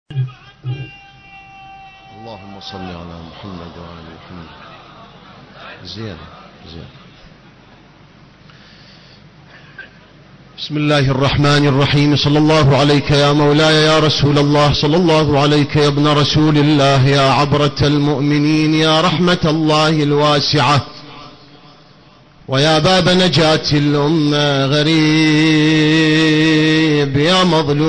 اللهم صل على محمد وآل محمد. زين. بسم الله الرحمن الرحيم. صلى الله عليك يا مولاي يا رسول الله، صلى الله عليك يا ابن رسول الله، يا عبرة المؤمنين، يا رحمة الله الواسعة، ويا باب نجاة الأمة. غريب يا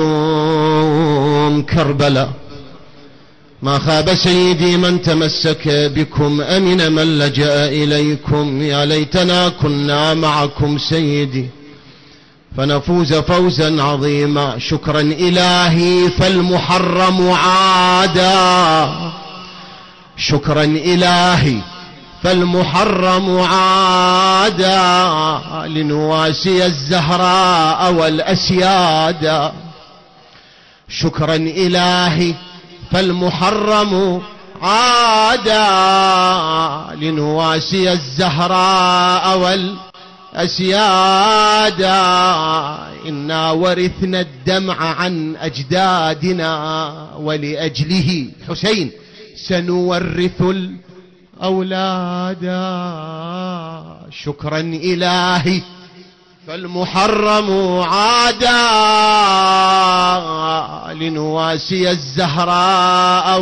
مظلوم كربلاء، ما خاب سيدي من تمسك بكم، أمن من لجأ إليكم. يا ليتنا كنا معكم سيدي فنفوز فوزا عظيما. شكرا إلهي فالمحرم عادا، شكرا إلهي فالمحرم عادا، لنواسي الزهراء والأسيادا. شكرا إلهي فالمحرم عادا، لنواسي الزهراء والأسيادا. إنا ورثنا الدمع عن أجدادنا، ولأجله حسين سنورث الأولاد. شكرا إلهي فالمحرم عادا، لنواسي الزهراء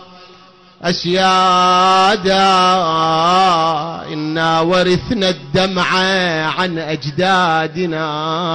والأسيادا. إنا ورثنا الدمع عن أجدادنا،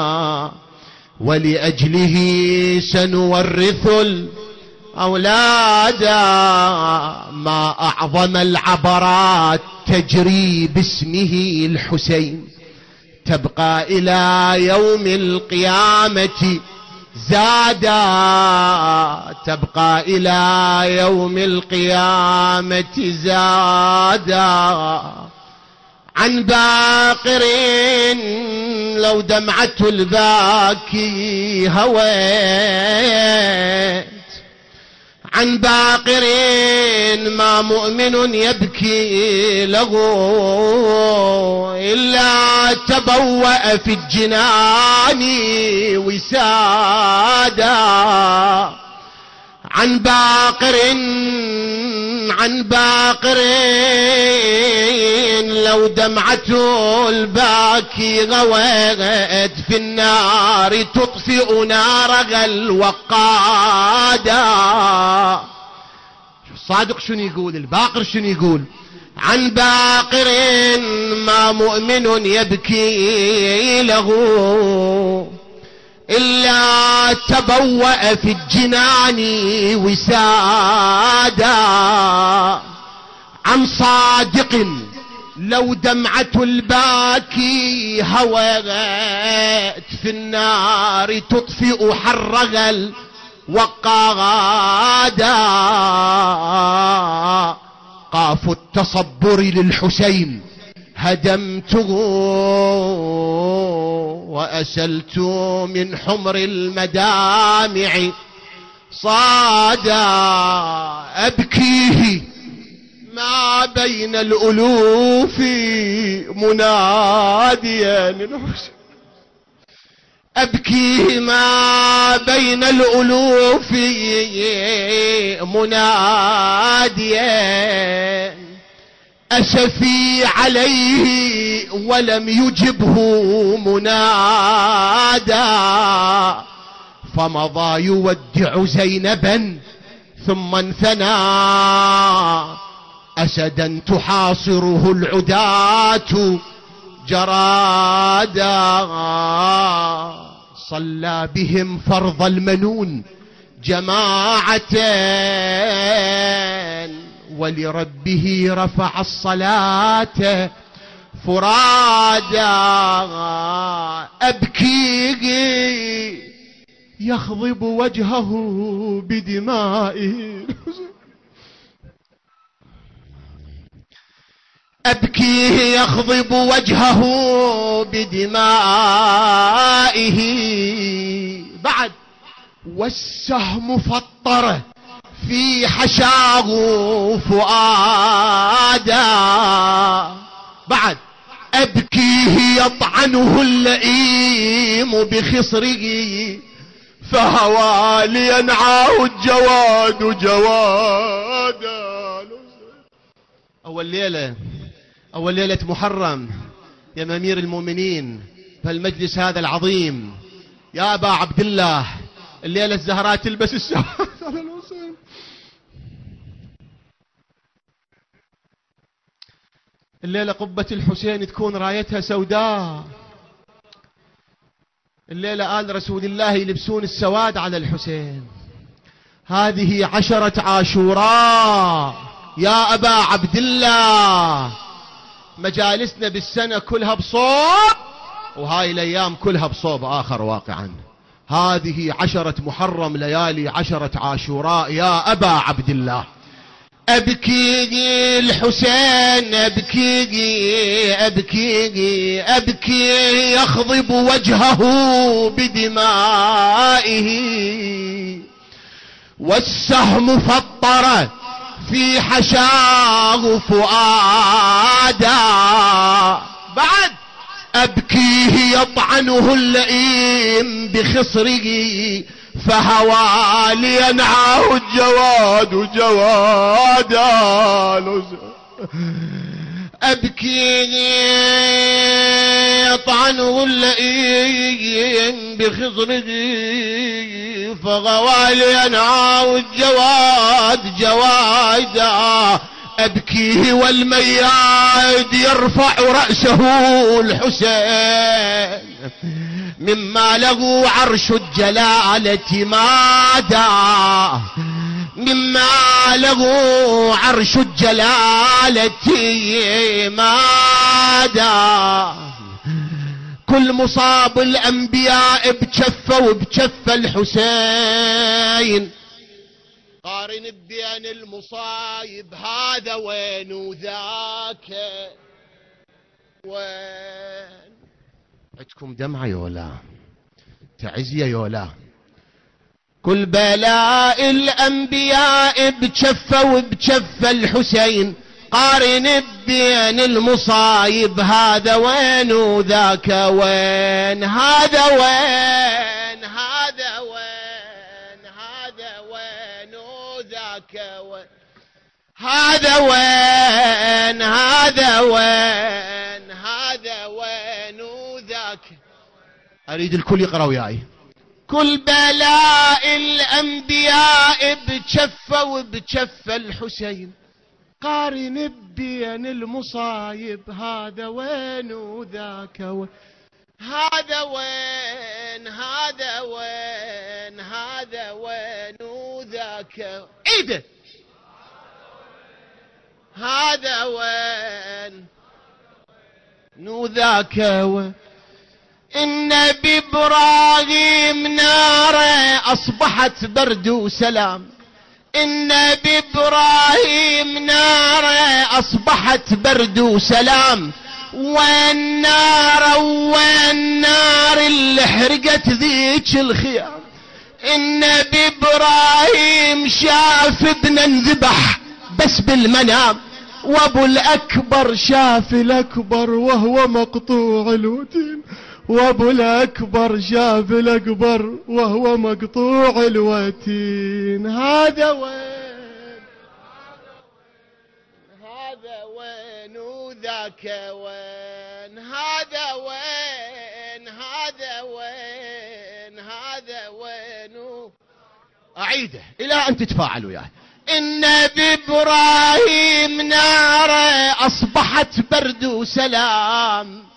ولأجله سنورث الأولاد. ما أعظم العبرات تجري باسمه الحسين، تبقى إلى يوم القيامة زادا، تبقى إلى يوم القيامة زادا. عن باقر لو دمعة الباكي هويت، عن باقر ما مؤمن يبكي له، إلا تبوأ في الجنان وسادا. عن باقر لو دمعة الباكي غويت، في النار تطفئ نارها الوقادا. الصادق شنو يقول؟ الباقر شنو يقول؟ عن باقر ما مؤمن يبكي له، إلا تبوأ في الجنان وسادا. عن صادق لو دمعة الباكي هوت، في النار تطفئ حرها الوقادا. قاف التصبر للحسين هدمته، وأسلت من حمر المدامع صادا. أبكيه ما بين الألوف مناديا الحسين، أبكيه ما بين الألوف مناديا. أسفي عليه ولم يجبه منادا، فمضى يودع زينبا ثم انثنى، أسدا تحاصره العداة جرادا. صلى بهم فرض المنون جماعة، ولربه رفع الصلاة فرادا. أبكي يخضب وجهه بدمائه، أبكيه يخضب وجهه بدمائه. بعد والسهم فطره في حشاه فؤادا. بعد أبكيه يطعنه اللئيم بخصره، فهوى لينعاه الجواد جوادا. أول ليلة محرم يا أمير المؤمنين فالمجلس هذا العظيم يا أبا عبد الله، الليلة الزهراء تلبس السواد على الحسين. الليلة قبة الحسين تكون رايتها سوداء. الليلة آل رسول الله يلبسون السواد على الحسين. هذه 10 عاشوراء يا أبا عبد الله. مجالسنا بالسنة كلها بصوب، وهاي الأيام كلها بصوب آخر واقعا. هذه 10 محرم ليالي 10 عاشوراء يا أبا عبد الله. أبكي الحسين أبكي أبكي أبكي يخضب وجهه بدمائه، والسهم فطر في حشاه فؤادا. بعد أبكيه يطعنه اللئيم بخصره، فهوى لينعاه الجواد جوادا. أبكي يطعنه اللئيم بخصره، فغوى لينعاه الجواد جوادا. أبكيه والمياد يرفع رأسه الحسين، مما له عرش الجلالة مادا، مما له عرش الجلالة مادا. كل مصاب الأنبياء بجفة وبجفة الحسين، قارن بين المصايب هذا وين وذاك وين. عندكم دمعة يولا تعزية يولا. كل بلاء الأنبياء بجفة وبجفة الحسين، قارن بين المصايب هذا وين وذاك وين. هذا وين هذا وين هذا وين وذاك وين. هذا وين هذا وين هذا وين وذاك. أريد الكل يقرأ وياي. كل بلاء الأنبياء بجفة وبجفة الحسين، قارن بين المصايب هذا وين وذاك وين. هذا وين هذا وين هذا وين وذاك. عيده. هذا وين وذاك وين. النبي إبراهيم ناره أصبحت برد وسلام. النبي إبراهيم ناره أصبحت برد وسلام. والنار والنار اللي حرقت ذيك الخيام. النبي إبراهيم شاف ابنه انذبح بس بالمنام، وابو الأكبر شاف الأكبر وهو مقطوع الوتين. وابو الأكبر شاف الأكبر وهو مقطوع الوتين. هذا وين هذا وين وذاك وين. هذا وين هذا وين هذا وين. أعيده إلى أن تتفاعلوا وياه. النبي إبراهيم ناره أصبحت برد وسلام.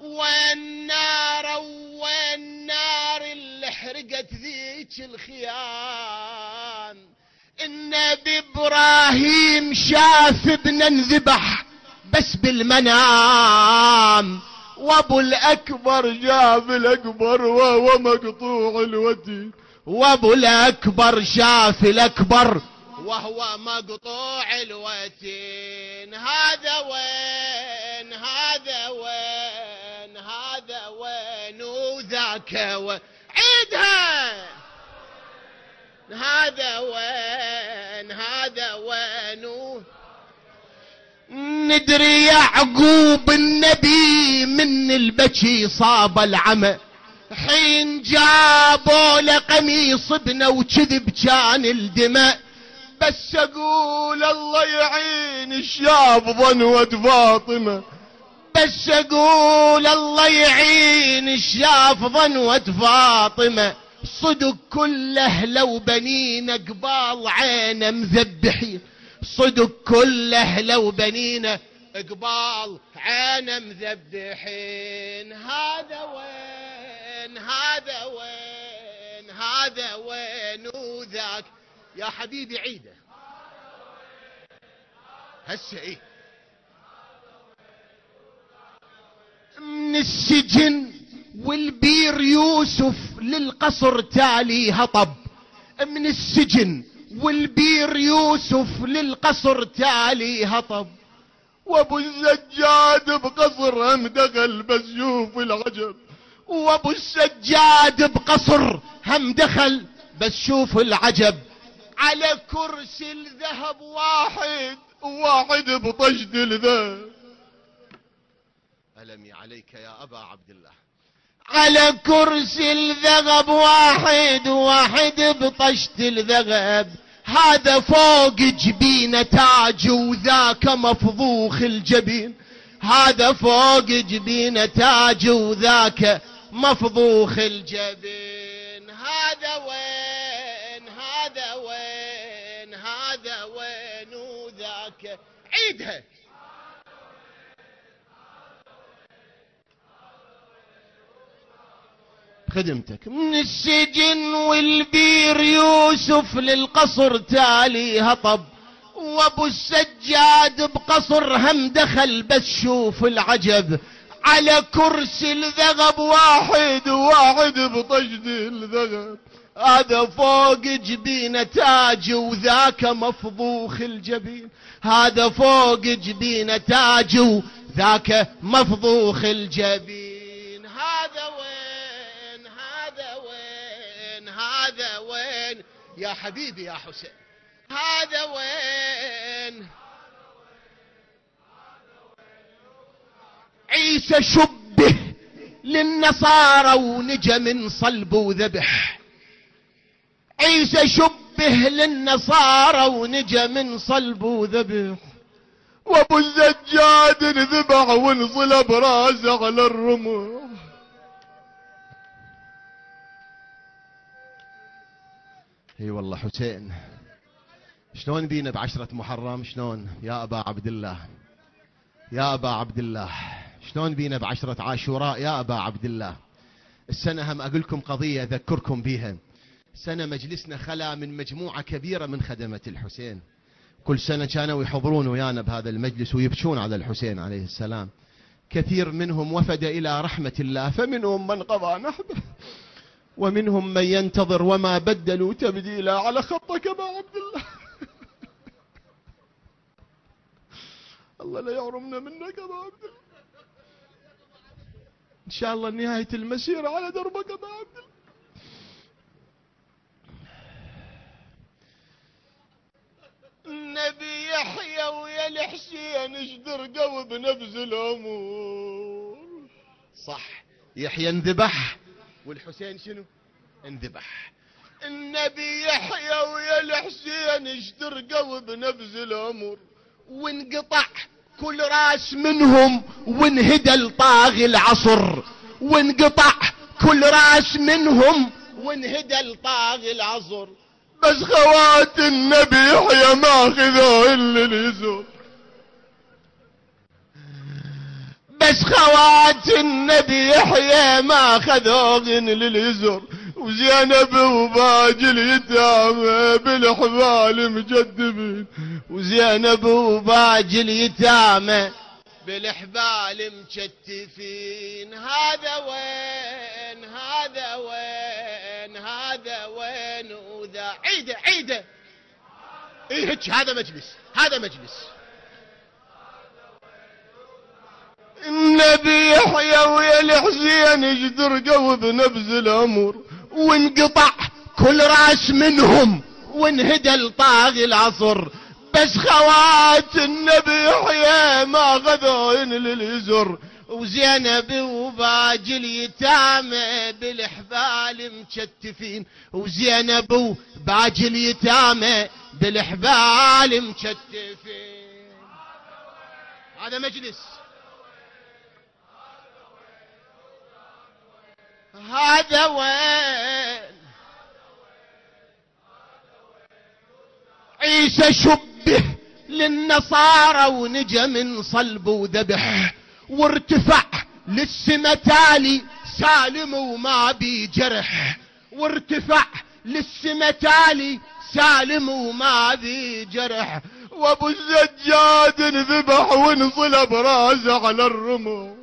والنار اللي حرقت ذيك الخيام. النبي إبراهيم شاف ابنه انذبح بس بالمنام. وابو الأكبر شاف الأكبر وهو مقطوع الوتين. وابو الأكبر شاف الأكبر وهو مقطوع الوتين. هذا وين هذا وين هذا وين وذاك وين. عيدها. هذا وين هذا وين. ندري يعقوب النبي من البكي صاب العمى. حين جابوا له قميص ابنه وكذب كان الدماء. بس اقول الله يعين الشاب ظنوة فاطمة، بس اقول الله يعين الشاف ظنوة فاطمة. صدق كل اهله وبنينه قبال عينه مذبحين، صدق كل اهله وبنينه قبال عينه مذبحين. هذا وين هذا وين هذا وين وذاك يا حبيبي عيده هسه ايه. من السجن والبير يوسف للقصر تالي هطب، من السجن والبير يوسف للقصر تالي هطب. وابو السجاد بقصر هم دخل بس شوف العجب، وابو السجاد بقصر هم دخل بس شوف العجب. على كرسي الذهب واحد بطشت الذهب. ألمي عليك يا أبا عبد الله. على كرسي الذهب واحد بطشت الذهب. هذا فوق جبين تاج وذاك مفضوخ الجبين، هذا فوق جبين تاج وذاك مفضوخ الجبين. هذا وين هذا وين هذا وين وذاك عيدها. خدمتك. من السجن والبير يوسف للقصر تالي هطب، وابو السجاد بقصر هم دخل بس شوف العجب. على كرسي الذهب واحد بطشت الذهب. هذا فوق جبين تاج وذاك مفضوخ الجبين، هذا فوق جبين تاج وذاك مفضوخ الجبين. هذا وين هذا وين هذا وين يا حبيبي يا حسين. هذا وين عيسى شبه للنصارى ونجا من صلب وذبح. عيسى شبه للنصارى ونجا من صلب وذبح. وابو الزجاد انذبح وانصلب راسه على الرمح. اي والله حسين شلون بينا بعشرة محرم؟ شلون يا ابا عبد الله يا ابا عبد الله؟ شلون بينا بعشرة عاشوراء يا ابا عبد الله؟ السنة هم اقول لكم قضية اذكركم بيها. سنة مجلسنا خلا من مجموعة كبيرة من خدمة الحسين، كل سنة كانوا يحضرون ويانا بهذا المجلس ويبكون على الحسين عليه السلام. كثير منهم وفد إلى رحمة الله، فمنهم من قضى نحبه ومنهم من ينتظر وما بدلوا تبديلا على خطك أبا عبد الله. الله لا يحرمنا منك أبا عبد الله. إن شاء الله نهاية المسيرة على دربك أبا عبد الله. النبي يحيى ويا الحسين اشدرقوا بنفس الامور. صح، يحيى انذبح والحسين شنو؟ انذبح. النبي يحيى ويا الحسين اشدرقوا بنفس الامور، وانقطع كل راس منهم وانهدى لطاغي العصر. وانقطع كل راس منهم وانهدى لطاغي العصر. بس خوات النبي يحيى ما خذوا الا اليسر. بس خوات النبي يحيى ما خذوا الا اليسر. وزينب وباقي اليتامى بالحبال مجدبين، وزينب وباقي اليتامى بالحبال مجتفين. هذا وين هذا وين هذا وين وذا عيده عيده. ايه هيك هذا مجلس هذا مجلس. النبي يحيى ويا الحسين يجدرقوا بنفس الامر، وانقطع كل راس منهم وانهدى لطاغي العصر. بس خوات النبي يحيى ما غذوا الا اليسر. وزينب وباجي اليتامى بالحبال مكتفين، وزينب وباجي اليتامى بالحبال مكتفين. هذا مجلس، هذا وين عيسى شبه للنصارى ونجى من صلب وذبح، وارتفع للسما تالي سالم وما بي جرح، وارتفع للسما تالي سالم وما بي جرح، وابو الزجاد انذبح وانصلب راسه على الرمح.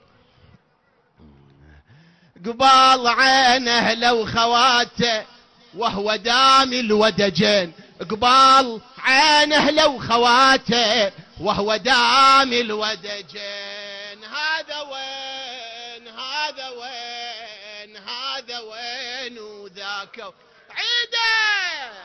قبال عينه لو خواته وهو دامي الودجين، قبال عينه لو خواته وهو دامي الودجين. هذا وين هذا وين هذا وين وذاك عيده.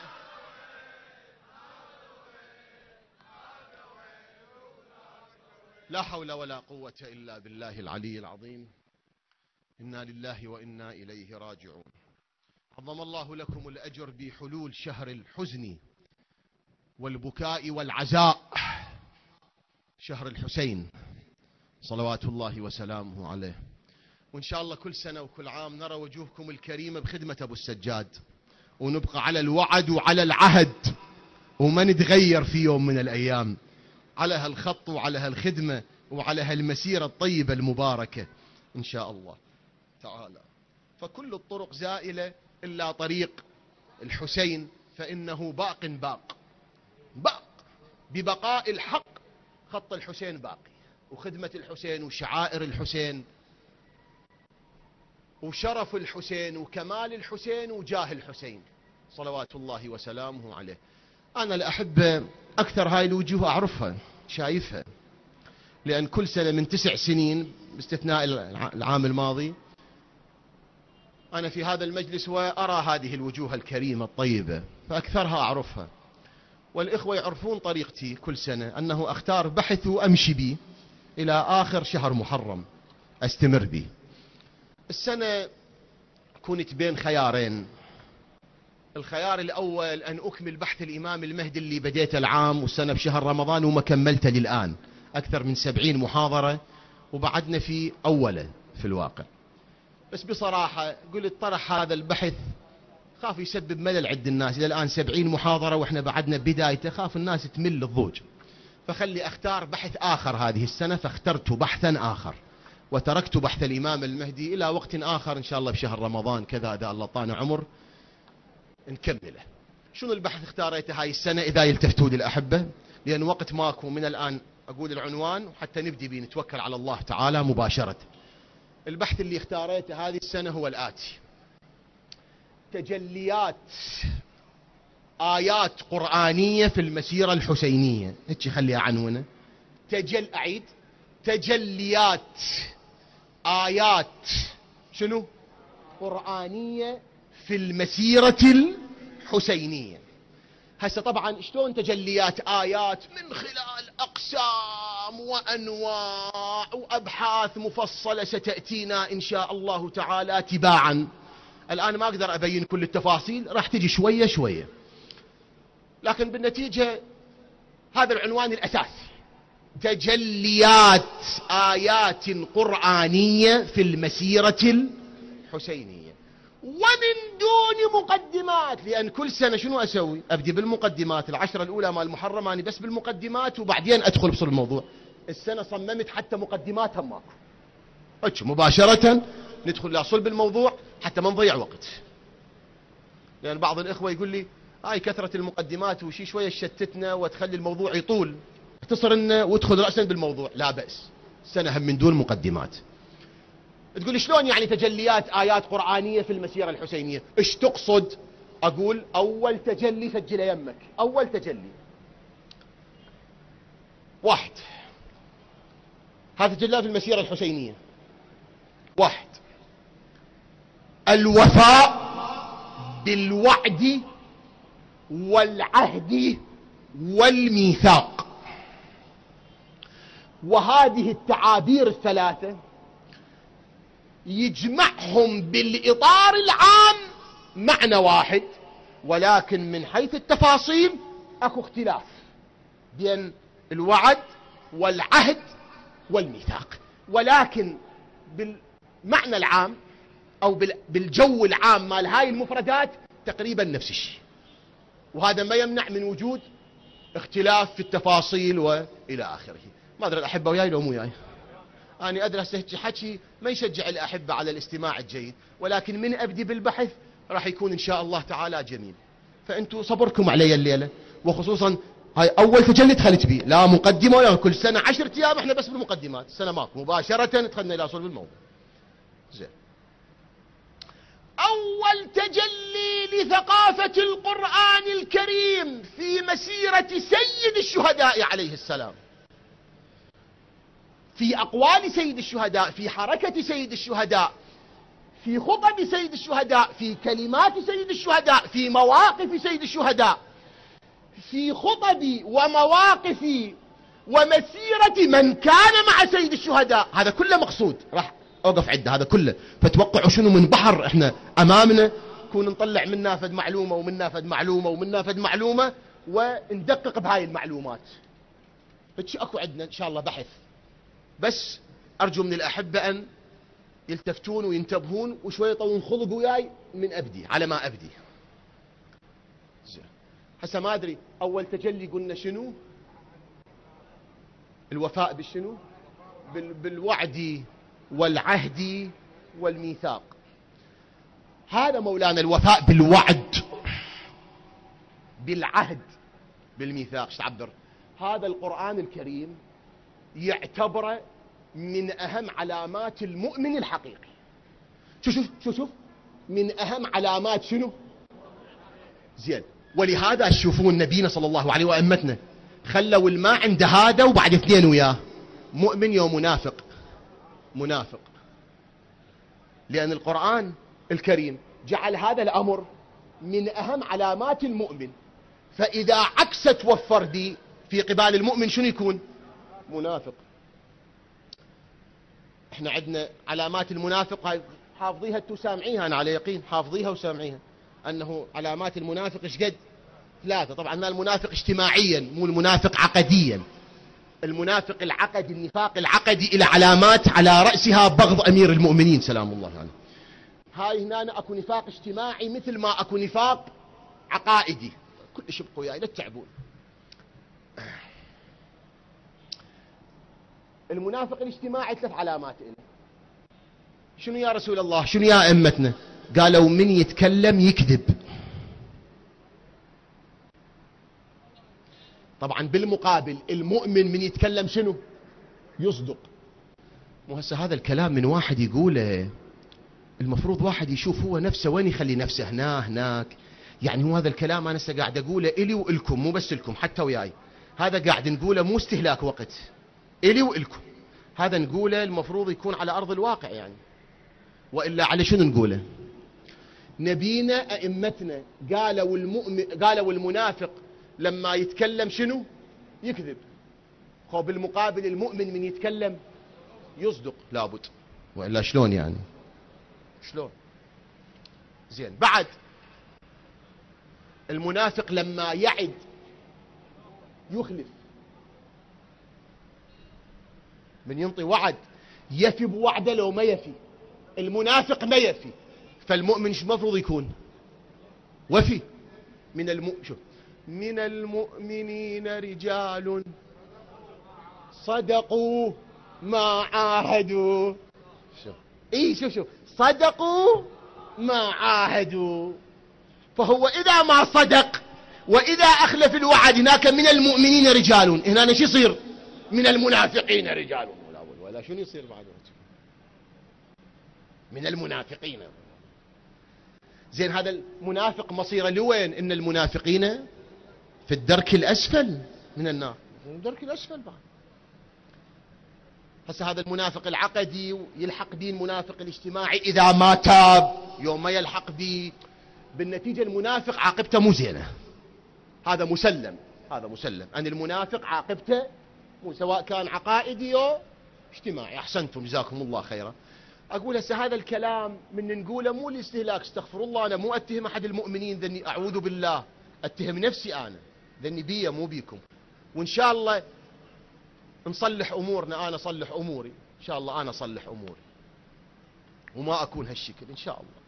لا حول ولا قوة إلا بالله العلي العظيم. إنا لله وإنا إليه راجعون. عظم الله لكم الأجر بحلول شهر الحزن والبكاء والعزاء، شهر الحسين صلوات الله وسلامه عليه. وإن شاء الله كل سنة وكل عام نرى وجوهكم الكريمة بخدمة أبو السجاد، ونبقى على الوعد وعلى العهد، وما نتغير في يوم من الأيام على هالخط وعلى هالخدمة وعلى هالمسيرة الطيبة المباركة إن شاء الله تعالى. فكل الطرق زائلة إلا طريق الحسين، فإنه باق باق ببقاء الحق. خط الحسين باقي، وخدمة الحسين وشعائر الحسين وشرف الحسين وكمال الحسين وجاه الحسين صلوات الله وسلامه عليه. أنا الأحبة أكثر هاي الوجوه أعرفها شايفها، لأن كل سنة من 9 سنين باستثناء العام الماضي أنا في هذا المجلس وأرى هذه الوجوه الكريمة الطيبة، فأكثرها أعرفها. والإخوة يعرفون طريقتي كل سنة، أنه أختار بحث وأمشي به إلى آخر شهر محرم أستمر به. السنة كنت بين خيارين. الخيار الأول أن أكمل بحث الإمام المهدي اللي بديته العام والسنة بشهر رمضان وما كملته للآن، أكثر من 70 محاضرة وبعدنا في أوله في الواقع. بس بصراحة قلت طرح هذا البحث خاف يسبب ملل عند الناس، إلى الآن 70 محاضرة وإحنا بعدنا بدايته، خاف الناس تمل الضوج، فخلي أختار بحث آخر هذه السنة. فاخترت بحثا آخر وتركت بحث الإمام المهدي إلى وقت آخر إن شاء الله بشهر رمضان كذا إذا الله طانا عمر نكمله. شنو البحث اختاريته هاي السنة إذا يلتفتوا لي الأحبة، لأن وقت ماكو من الآن أقول العنوان وحتى نبدي بيه نتوكل على الله تعالى مباشرة. البحث اللي اختاريته هذه السنة هو الآتي: تجليات آيات قرآنية في المسيرة الحسينية. هيك خليها عنونه. أعيد: تجليات آيات شنو؟ قرآنية في المسيرة الحسينية. هسه طبعا شلون تجليات آيات؟ من خلال أقسام وأنواع وأبحاث مفصلة ستأتينا إن شاء الله تعالى تباعا. الآن ما أقدر أبين كل التفاصيل، راح تجي شوية شوية، لكن بالنتيجة هذا العنوان الأساسي: تجليات آيات قرآنية في المسيرة الحسينية، ومن دون مقدمات. لأن كل سنة شنو أسوي؟ أبدي بالمقدمات، 10 الأولى مال المحرم أنا بس بالمقدمات وبعدين أدخل بصل الموضوع. السنة صممت حتى مقدماتها ماكو، مباشرة ندخل لصلب الموضوع حتى ما نضيع وقت. لأن بعض الإخوة يقول لي هاي كثرة المقدمات وشي شوية شتتنا وتخلي الموضوع يطول، اختصر لنا وادخل رأسا بالموضوع. لا بأس، السنة هم من دون مقدمات. تقول لي شلون يعني تجليات آيات قرآنية في المسيرة الحسينية؟ ايش تقصد؟ أقول أول تجلي سجل يمك. أول تجلي واحد، هذا تجلى في المسيرة الحسينية. واحد: الوفاء بالوعد والعهد والميثاق. وهذه التعابير الثلاثة يجمعهم بالإطار العام معنى واحد، ولكن من حيث التفاصيل اكو اختلاف بين الوعد والعهد والميثاق، ولكن بالمعنى العام او بالجو العام مال هاي المفردات تقريبا نفس الشيء، وهذا ما يمنع من وجود اختلاف في التفاصيل والى اخره. ما ادري الاحبه وياي لو مو وياي، أنا أدرس حكي ما يشجع الأحبة على الاستماع الجيد، ولكن من أبدي بالبحث راح يكون إن شاء الله تعالى جميل. فأنتوا صبركم علي الليلة، وخصوصا هاي أول تجلي دخلت بيه، لا مقدمة ولا كل سنة 10 أيام إحنا بس بالمقدمات، السنة ماكو مباشرة دخلنا إلى صلب الموضوع. زين، أول تجلي لثقافة القرآن الكريم في مسيرة سيد الشهداء عليه السلام، في أقوال سيد الشهداء، في حركة سيد الشهداء، في خطب سيد الشهداء، في كلمات سيد الشهداء، في مواقف سيد الشهداء، في خطب ومواقف ومسيرة من كان مع سيد الشهداء. هذا كله مقصود، راح أوقف عده هذا كله. فتوقعوا شنو من بحر إحنا أمامنا، كون نطلع منا فد معلومة ومنا فد معلومة ومنا فد معلومة وندقق بهاي المعلومات. فشي أكو عندنا إن شاء الله بحث، بس أرجو من الأحبة أن يلتفتون وينتبهون وشوية يطولون خلق وياي من أبدي على ما أبدي. هسه ما أدري أول تجلي قلنا شنو؟ الوفاء بالشنو؟ بالوعد والعهد والميثاق. هذا مولانا الوفاء بالوعد بالعهد بالميثاق. ايش تعبر؟ هذا القرآن الكريم يعتبر من أهم علامات المؤمن الحقيقي. شوف من أهم علامات شنو؟ زين، ولهذا تشوفون نبينا صلى الله عليه وأمتنا خلوا الماء عند هذا وبعد اثنين وياه، مؤمن يوم منافق، لأن القرآن الكريم جعل هذا الأمر من أهم علامات المؤمن. فإذا عكست وفردي في قبال المؤمن شنو يكون؟ منافق. احنا عندنا علامات المنافق هاي حافظيها انتو سامعيها، انا على يقين حافظيها وسامعيها، انه علامات المنافق ايش قد؟ 3. طبعا ما المنافق اجتماعيا مو المنافق عقديا. المنافق العقدي، النفاق العقدي الى علامات على رأسها بغض امير المؤمنين سلام الله عليه يعني. هاي هنا اكو نفاق اجتماعي مثل ما اكو نفاق عقائدي. كل شيء بقوا وياي لا تتعبون. المنافق الاجتماعي 3 علامات له. شنو يا رسول الله؟ شنو يا أئمتنا؟ قالوا من يتكلم يكذب. طبعا بالمقابل المؤمن من يتكلم شنو؟ يصدق. مو هسه هذا الكلام من واحد يقوله، المفروض واحد يشوف هو نفسه وين يخلي نفسه، هناك. يعني هو هذا الكلام انا هسه قاعد اقوله الي والكم، مو بس لكم حتى وياي. هذا قاعد نقوله مو استهلاك وقت، الي والكم. هذا نقوله المفروض يكون على ارض الواقع يعني، والا على شنو نقوله؟ نبينا ائمتنا قالوا المنافق لما يتكلم شنو؟ يكذب. خو بالمقابل المؤمن من يتكلم يصدق لابد، والا شلون يعني؟ شلون؟ زين، بعد المنافق لما يعد يخلف، من ينطي وعد يفي بوعده لو ما يفي. المنافق ما يفي، فالمؤمن شو المفروض يكون؟ وفي. من المؤمنين رجال صدقوا ما عاهدوا. شوف صدقوا ما عاهدوا. فهو إذا ما صدق وإذا أخلف الوعد هناك من المؤمنين رجال، هنا شو يصير؟ من المنافقين رجال. ولا شنو يصير بعد؟ من المنافقين. زين، هذا المنافق مصيره لوين؟ إن المنافقين في الدرك الأسفل من النار، في الدرك الأسفل بعد. هسه هذا المنافق العقدي يلحق به المنافق الاجتماعي إذا ما تاب، يوم ما يلحق به بالنتيجة المنافق عاقبته مو زينة. هذا مسلم أن المنافق عاقبته مو سواء كان عقائدي أو اجتماعي. أحسنتم جزاكم الله خيرا. أقول هسه هذا الكلام من نقوله مو الاستهلاك، استغفر الله، أنا مو أتهم أحد المؤمنين ذني، أعوذ بالله، أتهم نفسي أنا ذني بي مو بيكم. وإن شاء الله نصلح أمورنا، أنا أصلح أموري إن شاء الله، أنا أصلح أموري وما أكون هالشكل إن شاء الله.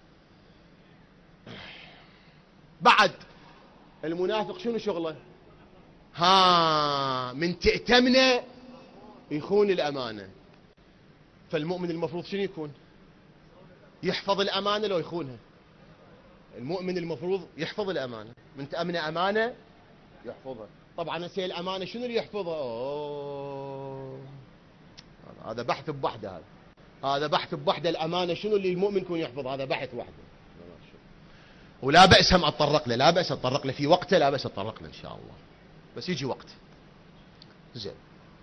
بعد المنافق شنو شغله؟ من تأتمنه يخون الأمانة. فالمؤمن المفروض شنو يكون؟ يحفظ الأمانة لو يخونها. المؤمن المفروض يحفظ الأمانة، من تأمن أمانة يحفظها. طبعا هسه الأمانة شنو اللي يحفظها؟ هذا بحث بوحده، هذا بحث بوحده. الأمانة شنو اللي المؤمن يكون يحفظ؟ هذا بحث وحده، ولا بأس هم أتطرق له، لا بأس أتطرق له في وقته، لا بأس أتطرق له إن شاء الله، بس يجي وقت. زين.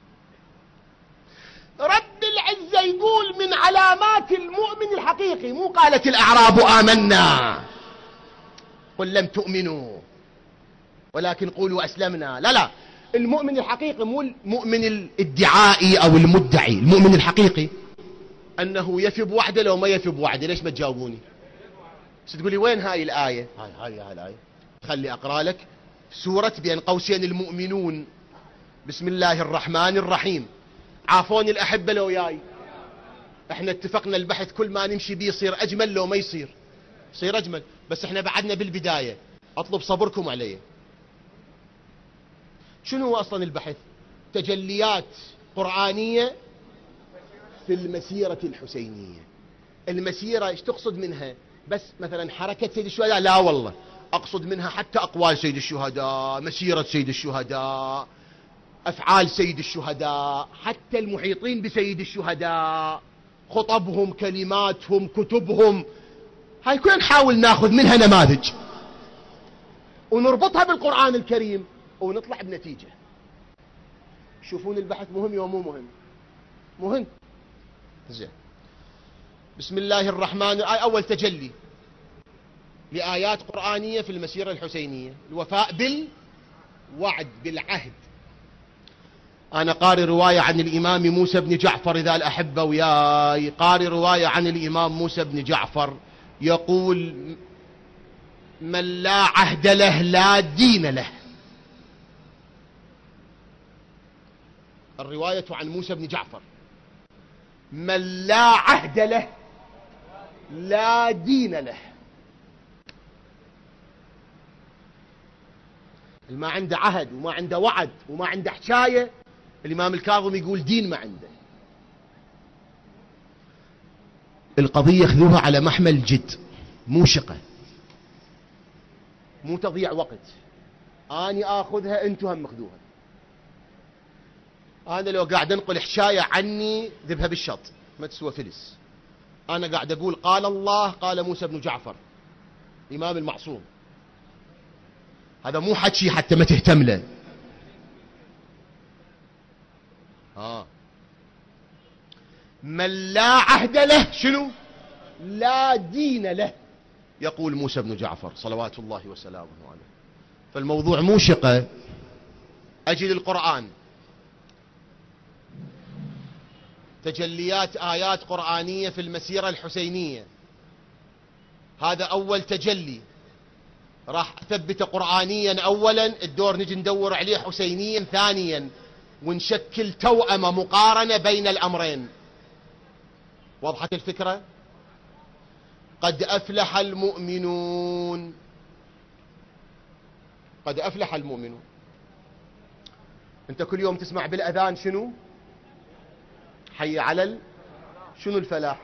رب العزة يقول من علامات المؤمن الحقيقي، مو قالت الأعراب آمنا قل لم تؤمنوا ولكن قولوا أسلمنا، لا لا، المؤمن الحقيقي مو المؤمن الادعائي أو المدعي. المؤمن الحقيقي أنه يفي بوحده لو ما يفي بوحده. ليش ما تجاوبوني؟ تقول لي وين هاي الآية؟ هاي الآية، خلي أقرأ لك سورة بين قوسين المؤمنون. بسم الله الرحمن الرحيم. عافوني الأحبة لو ياي، احنا اتفقنا البحث كل ما نمشي بيه يصير أجمل، لو ما يصير أجمل، بس احنا بعدنا بالبداية، أطلب صبركم علي. شنو هو أصلا البحث؟ تجليات قرآنية في المسيرة الحسينية. المسيرة ايش تقصد منها؟ بس مثلا حركة سيد الشهداء؟ لا والله، أقصد منها حتى أقوال سيد الشهداء، مسيرة سيد الشهداء، أفعال سيد الشهداء، حتى المحيطين بسيد الشهداء، خطبهم، كلماتهم، كتبهم، هاي كلها نحاول ناخذ منها نماذج ونربطها بالقرآن الكريم ونطلع بنتيجة. شوفون البحث مهم يوم مو مهم؟ مهم. زين. بسم الله الرحمن. أول تجلي لآيات قرآنية في المسيرة الحسينية، الوفاء بالوعد بالعهد. أنا قاري رواية عن الإمام موسى بن جعفر، إذا الأحبة وياي، قاري رواية عن الإمام موسى بن جعفر يقول من لا عهد له لا دين له. الرواية عن موسى بن جعفر، من لا عهد له لا دين له. اللي ما عنده عهد وما عنده وعد وما عنده حكاية، الإمام الكاظم يقول دين ما عنده. القضية خذوها على محمل جد، مو شقة، مو تضيع وقت. أني آخذها أنتم هم اخذوها. أنا لو قاعد أنقل حكاية عني ذبها بالشط ما تسوى فلس. أنا قاعد أقول قال الله قال موسى بن جعفر الإمام المعصوم، هذا مو حكي حتى ما تهتم له. من لا عهد له شنو؟ لا دين له، يقول موسى بن جعفر صلوات الله وسلامه عليه. فالموضوع مو شقة. أجل القرآن، تجليات آيات قرآنية في المسيرة الحسينية، هذا أول تجلي راح أثبت قرآنيا أولا، الدور نجي ندور عليه حسينيا ثانيا، ونشكل توأمة مقارنة بين الأمرين. وضحت الفكرة؟ قد أفلح المؤمنون، قد أفلح المؤمنون. أنت كل يوم تسمع بالأذان شنو؟ حي على شنو الفلاح؟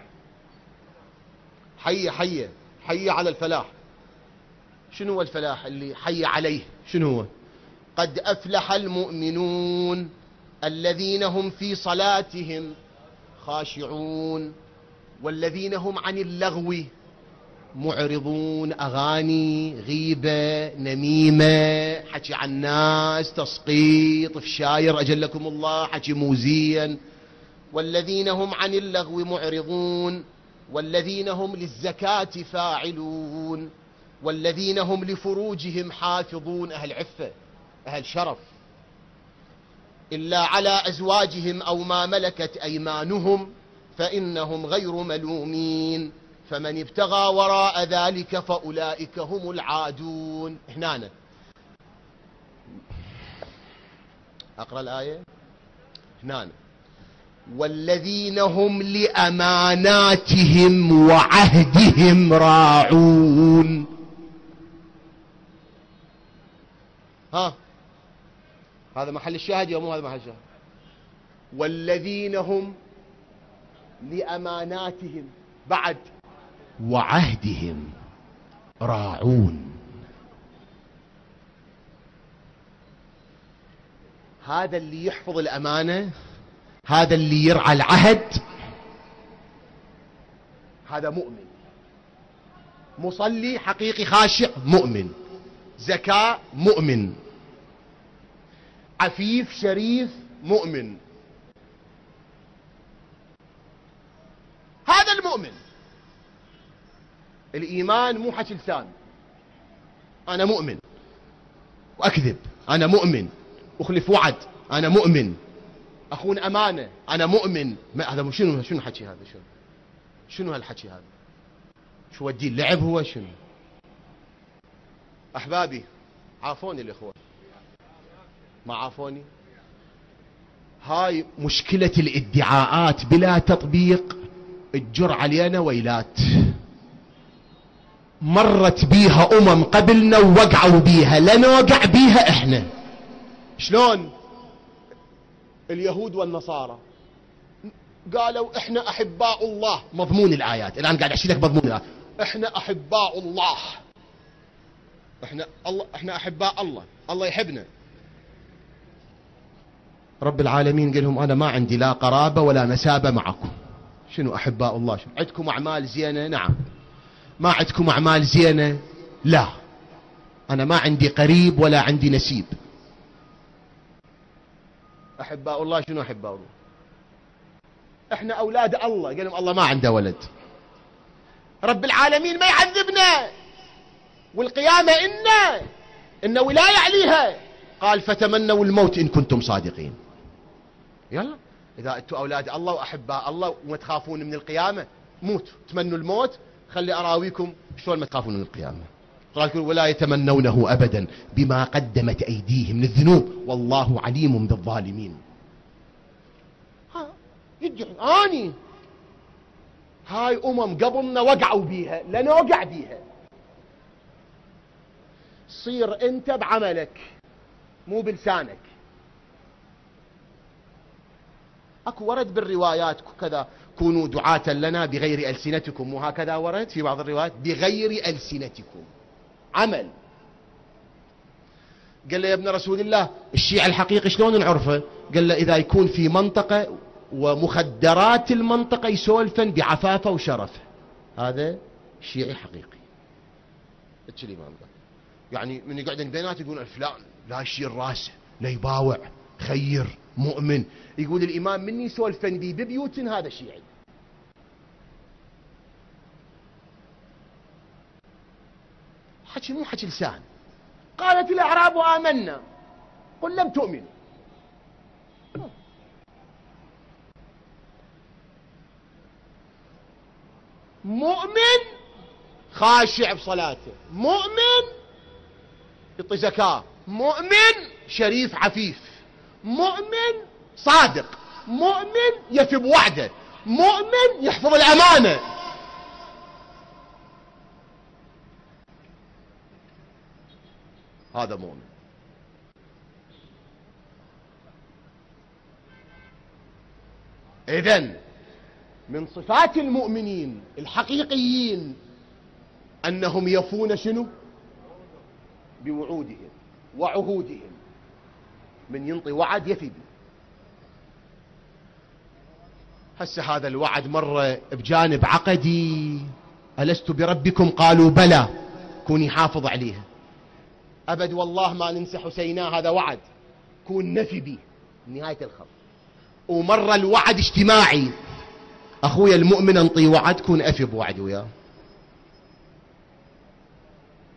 حي على الفلاح. شنو هو الفلاح اللي حي عليه؟ شنو هو؟ قد أفلح المؤمنون الذين هم في صلاتهم خاشعون والذين هم عن اللغو معرضون. أغاني، غيبة، نميمة، حكي عن الناس، تسقيط، فشاير أجلكم الله، حكي موزيا. والذين هم عن اللغو معرضون والذين هم للزكاة فاعلون والذين هم لفروجهم حافظون. أهل عفة، أهل شرف. إلا على أزواجهم أو ما ملكت أيمانهم فإنهم غير ملومين فمن ابتغى وراء ذلك فأولئك هم العادون. هنا أقرأ الآية. هنا والذين هم لأماناتهم وعهدهم راعون. هذا محل الشاهد يا مو هذا محل الشاهد. والذين هم لأماناتهم بعد وعهدهم راعون. هذا اللي يحفظ الأمانة، هذا اللي يرعى العهد، هذا مؤمن مصلي حقيقي خاشع، مؤمن زكاة، مؤمن عفيف شريف، مؤمن. هذا المؤمن. الإيمان مو حكي لسان. أنا مؤمن وأكذب، أنا مؤمن أخلف وعد، أنا مؤمن أخون أمانة، أنا مؤمن. هذا شنو حكي هذا؟ شنو هالحكي هذا؟ شو ودي اللعب هو؟ شنو؟ أحبابي عافوني الإخوة، ما عافوني. هاي مشكلة الادعاءات بلا تطبيق تجر علينا ويلات. مرت بيها قبلنا ووقعوا بيها، لنوقع بيها احنا. شلون؟ اليهود والنصارى قالوا احنا احباء الله، مضمون الايات الان قاعد احكي لك مضمون الايات. احنا احباء الله، احنا احباء الله، الله يحبنا. رب العالمين قال لهم انا ما عندي لا قرابه ولا نسابه معكم. شنو احباء الله؟ شنو؟ عندكم اعمال زينه؟ نعم. ما عندكم اعمال زينه؟ لا. انا ما عندي قريب ولا عندي نسيب. احباء الله شنو احباء الله؟ احنا اولاد الله. قال لهم الله ما عنده ولد. رب العالمين ما يعذبنا، والقيامه إن ولايه عليها. قال فتمنوا الموت ان كنتم صادقين. يلا اذا انتم اولاد الله واحباء الله وما تخافون من القيامه، موتوا تمنوا الموت. خلي اراويكم شلون ما تخافون من القيامه. قال ولا يتمنونه ابدا بما قدمت ايديهم من الذنوب والله عليم بالظالمين. اني هاي قبلنا وقعوا بيها، لنوقع بيها. صير انت بعملك مو بلسانك. اكو ورد بالروايات كذا كونوا دعاة لنا بغير ألسنتكم، وهكذا ورد في بعض الروايات بغير ألسنتكم، عمل. قال له يا ابن رسول الله الشيعة الحقيقي شلون نعرفه؟ قال له إذا يكون في منطقة ومخدرات المنطقة يسولفن بعفافة وشرفه، هذا شيعي حقيقي. الإمام قال يعني من يقعدن بينات يقولون فلان لا يشيل راسه، لا يباوع، خير، مؤمن. يقول الإمام من يسولفن بي ببيوت هذا شيعي. حكي مو حكي لسان. قالت الأعراب آمنا قل لم تؤمنوا. مؤمن خاشع بصلاته، مؤمن يعطي زكاة، مؤمن شريف عفيف، مؤمن صادق، مؤمن يفي بوعده، مؤمن يحفظ الأمانة. هذا مؤمن. إذن من صفات المؤمنين الحقيقيين أنهم يفون شنو؟ بوعودهم وعهودهم. من ينطي وعد يفي به. هسه هذا الوعد مر بجانب عقدي، ألست بربكم قالوا بلى، كوني حافظ عليها. أبد والله ما ننسى حسينا، هذا وعد، كون نفي به نهاية الخط. ومر الوعد اجتماعي، أخويا المؤمن انطي وعد كون أفي بوعد وياه.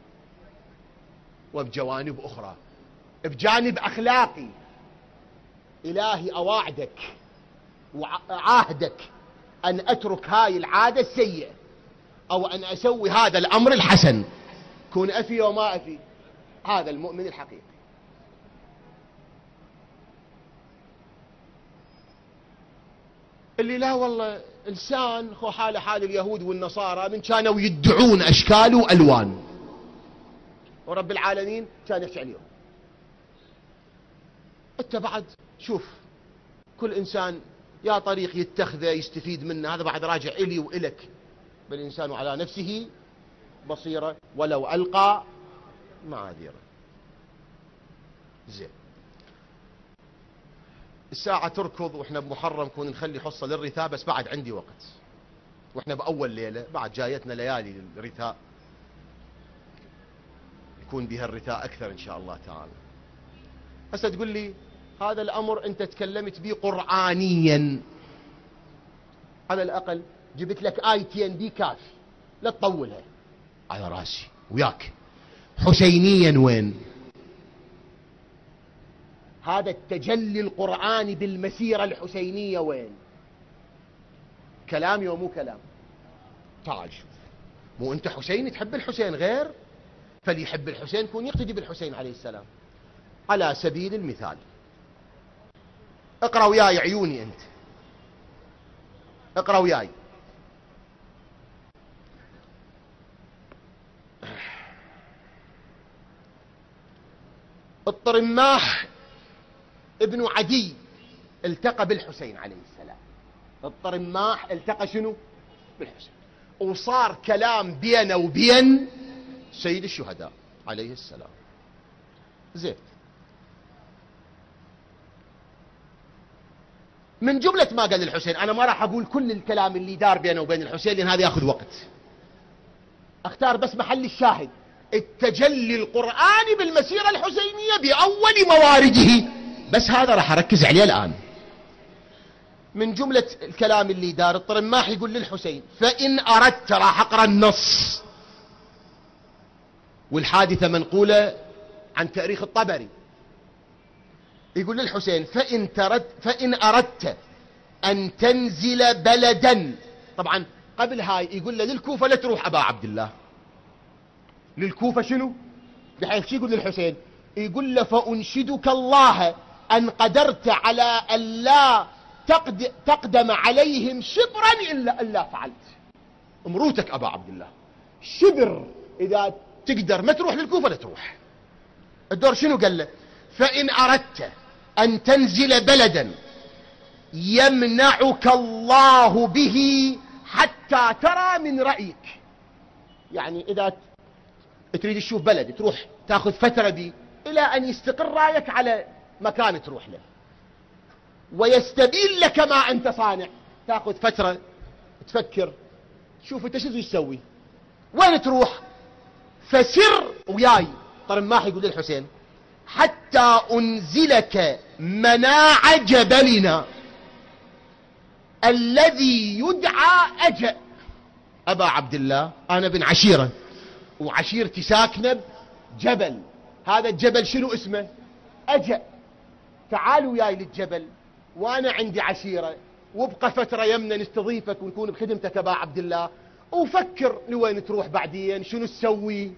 وبجوانب أخرى، بجانب أخلاقي إلهي أواعدك وعاهدك أن أترك هاي العادة السيئة أو أن أسوي هذا الأمر الحسن، كون أفي وما أفي، هذا المؤمن الحقيقي. اللي لا والله إنسان هو حاله حال اليهود والنصارى، من كانوا يدعون أشكال وألوان، ورب العالمين كان يحكي عليهم. أنت بعد شوف كل إنسان يا طريق يتخذه يستفيد منه، هذا بعد راجع إلي وإلك، بل الإنسان على نفسه بصيرة ولو ألقى معاذيره. زين، الساعة تركض وإحنا بمحرم، كون نخلي حصة للرثاء، بس بعد عندي وقت، وإحنا بأول ليلة، بعد جايتنا ليالي للرثاء يكون بها الرثاء أكثر إن شاء الله تعالى. هسه تقول لي هذا الأمر أنت تكلمت به قرآنيا، على الأقل جبت لك آيتين دي كافي، لا تطولها، على راسي وياك. حسينيا وين؟ هذا التجلي القرآني بالمسيرة الحسينية وين؟ كلامي ومو كلام. تعال شوف، مو أنت حسين تحب الحسين غير، فليحب الحسين يكون يقتدي بالحسين عليه السلام. على سبيل المثال اقرأ وياي عيوني، أنت اقرأ وياي. الطرماح ابن عدي التقى بالحسين عليه السلام. الطرماح التقى شنو؟ بالحسين، وصار كلام بينه وبين سيد الشهداء عليه السلام. زين، من جملة ما قال الحسين، أنا ما راح أقول كل الكلام اللي دار بينه وبين الحسين لأن هذا يأخذ وقت، أختار بس محل الشاهد، التجلي القرآني بالمسيرة الحسينية بأول موارده، بس هذا راح أركز عليه الآن. من جملة الكلام اللي دار، الطرماح يقول للحسين: فإن أردت، راح أقرأ النص، والحادثة منقولة عن تاريخ الطبري، يقول للحسين: فإن أردت أن تنزل بلدا، طبعا قبل هاي يقول له للكوفة لا تروح أبا عبد الله، للكوفة شنو؟ بحيث شو يقول للحسين؟ يقول له: فأنشدك الله أن قدرت على أن لا تقدم عليهم شبرا إلا فعلت. امروتك أبا عبد الله، شبر إذا تقدر ما تروح للكوفة لا تروح. الدور شنو قال له؟ فإن أردت أن تنزل بلدا يمنعك الله به حتى ترى من رأيك، يعني إذا تريد تشوف بلد تروح تأخذ فترة بي إلى أن يستقر رأيك على مكان تروح له، ويستبين لك ما أنت صانع، تأخذ فترة تفكر شوف أنت شو تسوي، وين تروح. فسر وياي، طرماح يقول للحسين: حتى أنزلك مناع جبلنا الذي يدعى أجأ. أبا عبد الله، أنا بن عشيرة، وعشيرتي ساكنة بجبل، هذا الجبل شنو اسمه؟ أجأ. تعالوا وياي للجبل، وأنا عندي عشيرة، وابقى فترة يمنا نستضيفك ونكون بخدمتك أبا عبد الله، وفكر لوين تروح بعدين، شنو تسوي.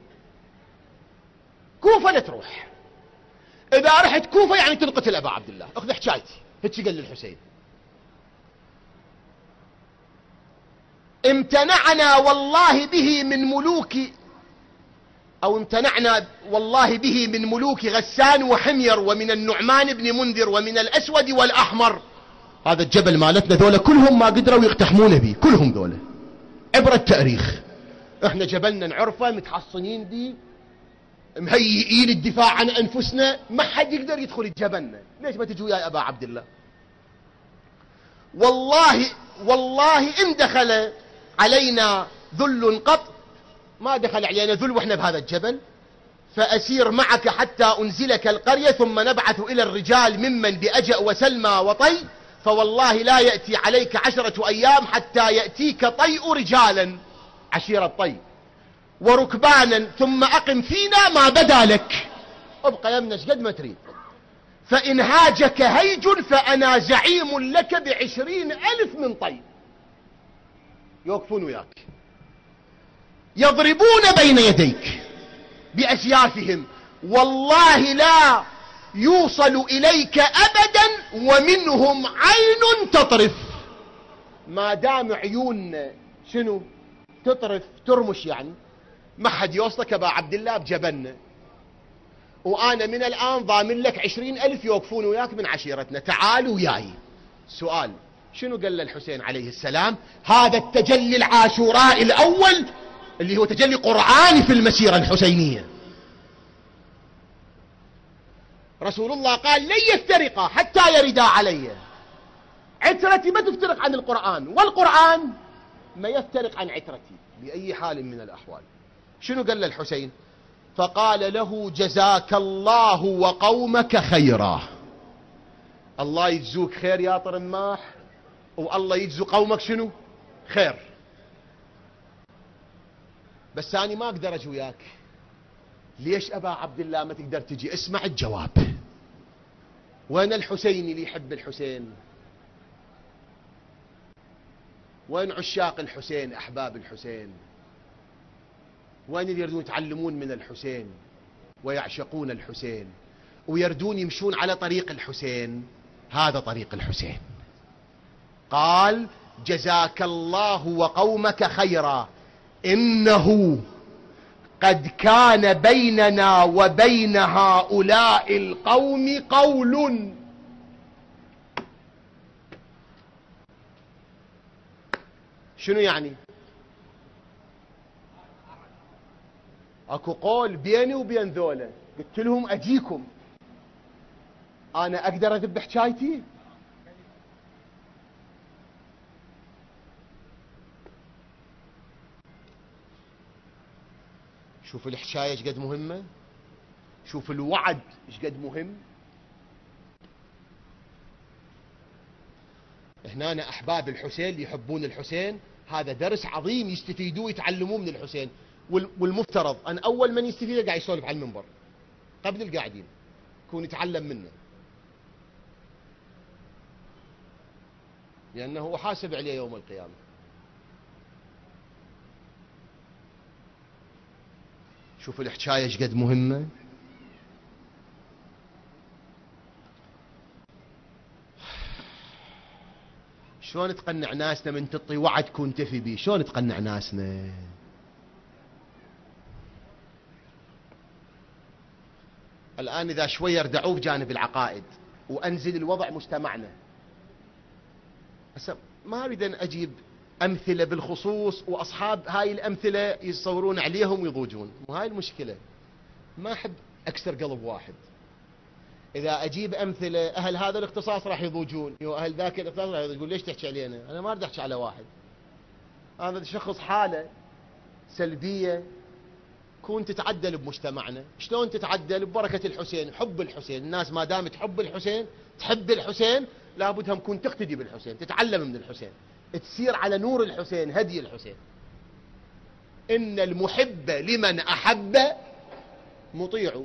كوفة لا تروح، إذا رحت كوفة يعني تنقتل أبا عبد الله، أخذ حكايتي. هيك قال للحسين: امتنعنا والله به من ملوك، أو امتنعنا والله به من ملوك غسان وحمير، ومن النعمان بن منذر، ومن الأسود والأحمر. هذا الجبل مالتنا ذولا كلهم ما قدروا يقتحمون به، كلهم ذولا عبر التاريخ. احنا جبلنا نعرفه، متحصنين به، مهيئين الدفاع عن أنفسنا، ما حد يقدر يدخل الجبلنا. ليش ما تجوا يا أبا عبد الله؟ والله إن دخل علينا ذل قط، ما دخل علينا ذل وإحنا بهذا الجبل، فأسير معك حتى أنزلك القرية، ثم نبعث إلى الرجال ممن بأجأ وسلمى وطي، فوالله لا يأتي عليك 10 أيام حتى يأتيك طيء رجالا، عشيرة طي، وركبانا، ثم أقم فينا ما بدا لك، ابقى يمنش قد ما تريد. فإن هاجك هيج فأنا زعيم لك ب20,000 من طيب. يوقفون وياك يضربون بين يديك بأسيافهم، والله لا يوصل إليك أبدا ومنهم عين تطرف. ما دام عيون شنو تطرف ترمش، يعني ما حد يوصلك أبا عبد الله بجبلنا، وأنا من الآن ضامن لك 20,000 يوقفون وياك من عشيرتنا، تعال وياي. سؤال، شنو قال له الحسين عليه السلام؟ هذا التجلي العاشوراء الأول اللي هو تجلي قرآني في المسيرة الحسينية. رسول الله قال لن يفترقا حتى يردا علي. عترتي ما تفترق عن القرآن، والقرآن ما يفترق عن عترتي بأي حال من الأحوال. شنو قال للحسين؟ فقال له جزاك الله وقومك خيرا. الله يجزوك خير يا طرماح، والله يجزو قومك شنو خير. بس أنا ما أقدر أجي وياك. ليش أبا عبد الله ما تقدر تجي؟ اسمع الجواب. وين الحسين اللي يحب الحسين؟ وين عشاق الحسين أحباب الحسين؟ وين اللي يردون يتعلمون من الحسين ويعشقون الحسين ويردون يمشون على طريق الحسين؟ هذا طريق الحسين. قال جزاك الله وقومك خيرا، إنه قد كان بيننا وبين هؤلاء القوم قول. شنو يعني؟ اكو قول بيني وبين ذولا. قلت لهم اجيكم، انا اقدر اذب حكايتي؟ شوف الحكاية ايش قد مهمة، شوف الوعد ايش قد مهم. هنا احباب الحسين اللي يحبون الحسين، هذا درس عظيم يستفيدوه يتعلموه من الحسين. والمفترض ان اول من يستفيد قاعد يسولف على المنبر قبل القاعدين، يكون يتعلم منه، لانه هو حاسب عليه يوم القيامة. شوف الحكاية ايش قد مهمة. شلون تقنع ناسنا من تعطي وعد كون تفي بيه؟ شلون تقنع ناسنا؟ الآن إذا شوية ردعوه بجانب العقائد وأنزل الوضع مجتمعنا. ما أريد أن أجيب أمثلة بالخصوص وأصحاب هاي الأمثلة يصورون عليهم ويضوجون، وهاي المشكلة. ما أحب أكسر قلب واحد. إذا أجيب أمثلة أهل هذا الاختصاص راح يضوجون، وأهل ذاك الاختصاص راح يقول ليش تحكي علينا؟ أنا ما أريد أحكي على واحد. هذا شخص حالة سلبية كون تتعدل بمجتمعنا. شلون تتعدل؟ ببركة الحسين، حب الحسين. الناس ما دام تحب الحسين، تحب الحسين، لابد هم كون تقتدي بالحسين، تتعلم من الحسين، تسير على نور الحسين، هدي الحسين. إن المحب لمن أحب مطيع.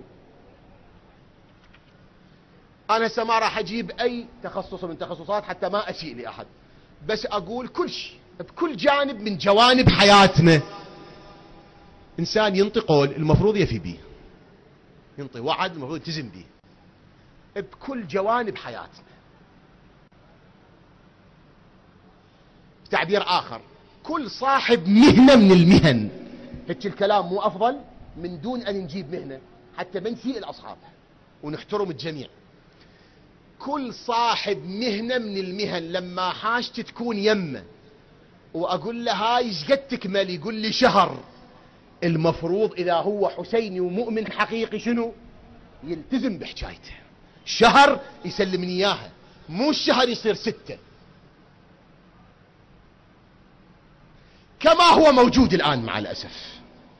أنا هسه ما راح أجيب أي تخصص من تخصصات حتى ما أسيء لأحد، بس أقول كل شيء بكل جانب من جوانب حياتنا. إنسان ينطي قول المفروض يفي به، ينطي وعد المفروض يلتزم به بكل جوانب حياتنا. تعبير آخر، كل صاحب مهنة من المهن، هيك الكلام مو أفضل من دون أن نجيب مهنة حتى ما نسيء الأصحاب ونحترم الجميع. كل صاحب مهنة من المهن لما حاجتي تكون يمه وأقول له هاي ايش قد تكمل، يقول لي شهر، المفروض إذا هو حسيني ومؤمن حقيقي شنو؟ يلتزم بحكايته. شهر يسلمني إياها، مو الشهر يصير 6 كما هو موجود الآن مع الأسف.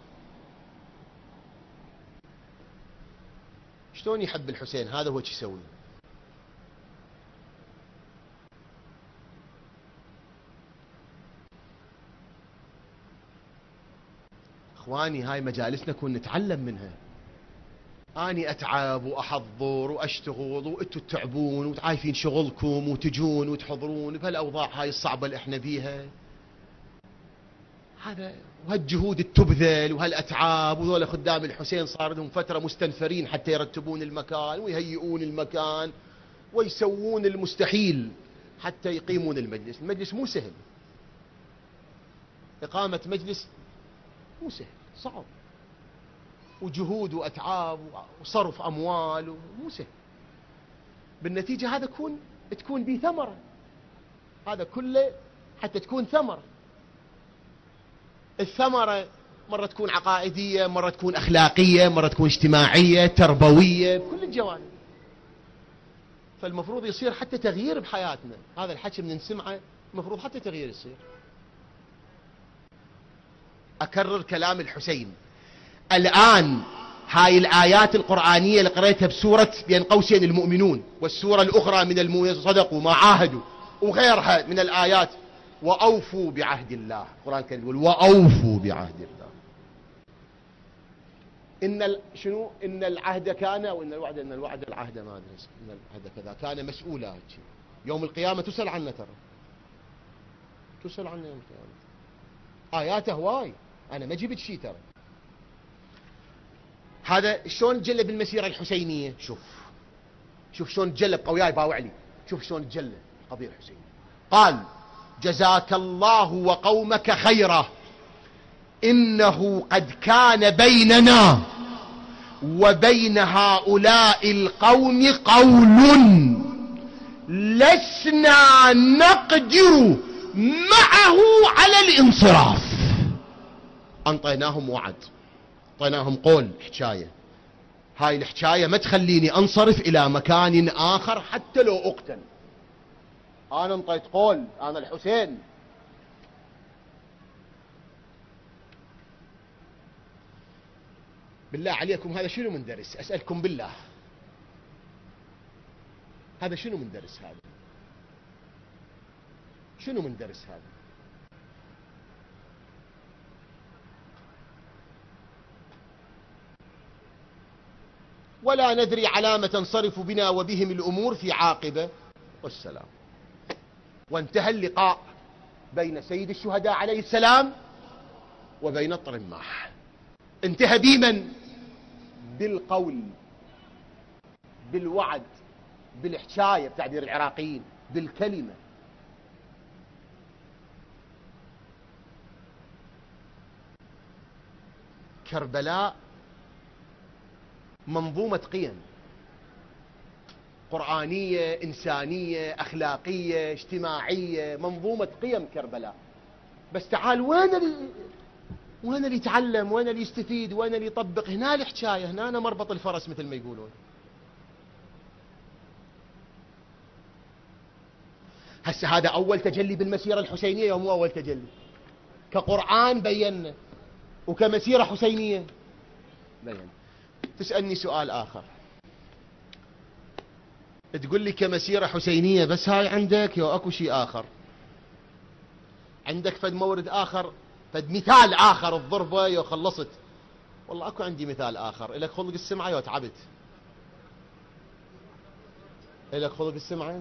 شلون يحب الحسين؟ هذا هو شو يسوي. اخواني هاي مجالسنا كون نتعلم منها. أني أتعب وأحضر وأشتغل وأنتوا تتعبون وتعايفين شغلكم وتجون وتحضرون بهالأوضاع هاي الصعبة اللي احنا بيها. هذا وهالجهود التبذل وهالأتعاب، وذولا خدام الحسين صار لهم فترة مستنفرين حتى يرتبون المكان ويهيئون المكان ويسوون المستحيل حتى يقيمون المجلس. المجلس مو سهل، إقامة مجلس مو سهل، صعب، وجهود وأتعاب وصرف أموال مو سهل. بالنتيجة هذا تكون به ثمرة، هذا كله حتى تكون ثمرة. الثمرة مرة تكون عقائدية، مرة تكون أخلاقية، مرة تكون اجتماعية، تربوية، بكل الجوانب. فالمفروض يصير حتى تغيير بحياتنا. هذا الحكي من نسمعه المفروض حتى تغيير يصير. أكرر كلام الحسين. الآن هاي الآيات القرآنية اللي قرأتها بسورة بين قوسين المؤمنون، والسورة الأخرى من المؤمنين صدقوا ما عاهدوا، وغيرها من الآيات، وأوفوا بعهد الله. القرآن كان يقول وأوفوا بعهد الله. إن العهد كان، وإن الوعد العهد ما أدري، إن العهد كذا كان مسؤولا. يوم القيامة تسأل عنه، ترى تسأل عنه يوم القيامة. آياته هواي، أنا ما جبت شيء ترى. هذا شلون جلب المسيرة الحسينية. شوف شلون جلب قوياي باوعلي. شوف شلون جلب القضية الحسينية. قال جزاك الله وقومك خيرا، إنه قد كان بيننا وبين هؤلاء القوم قول لسنا نقدر معه على الانصراف. أنطيناهم وعد، أعطيناهم قول، حكاية. هاي الحكاية ما تخليني أنصرف إلى مكان آخر حتى لو أقتل. أنا انطيت قول، أنا الحسين. بالله عليكم هذا شنو من درس؟ أسألكم بالله، هذا شنو من درس؟ هذا شنو من درس؟ هذا ولا ندري على ما تنصرف بنا وبهم الأمور في عاقبة والسلام. وانتهى اللقاء بين سيد الشهداء عليه السلام وبين الطرماح. انتهى بمن؟ بالقول، بالوعد، بالحكاية بتعبير العراقيين، بالكلمة. كربلاء منظومة قيم قرآنية، إنسانية، أخلاقية، اجتماعية، منظومة قيم كربلاء. بس تعال وين اللي يتعلم، وين اللي يستفيد، وين اللي يطبق؟ هنا الحكاية، هنا أنا مربط الفرس مثل ما يقولون. هسه هذا أول تجلي بالمسيرة الحسينية، يوم أول تجلي كقرآن بينا، وكمسيرة حسينية بينا. تسألني سؤال آخر، تقول لي كمسيرة حسينية بس هاي عندك، يا أكو شيء آخر عندك؟ فد مورد آخر، فد مثال آخر الضربة يا خلصت؟ والله أكو عندي مثال آخر. إلك خلق السمعة يا تعبت؟ إلك خلق السمعة؟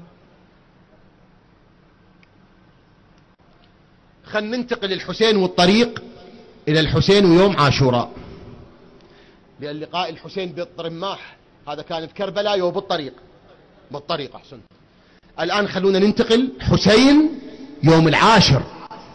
خلنا ننتقل الحسين والطريق إلى الحسين ويوم عاشوراء. لأن لقاء الحسين بالطرماح هذا كان بكربلاء، يوم بالطريق أحسن. الآن خلونا ننتقل حسين يوم العاشر.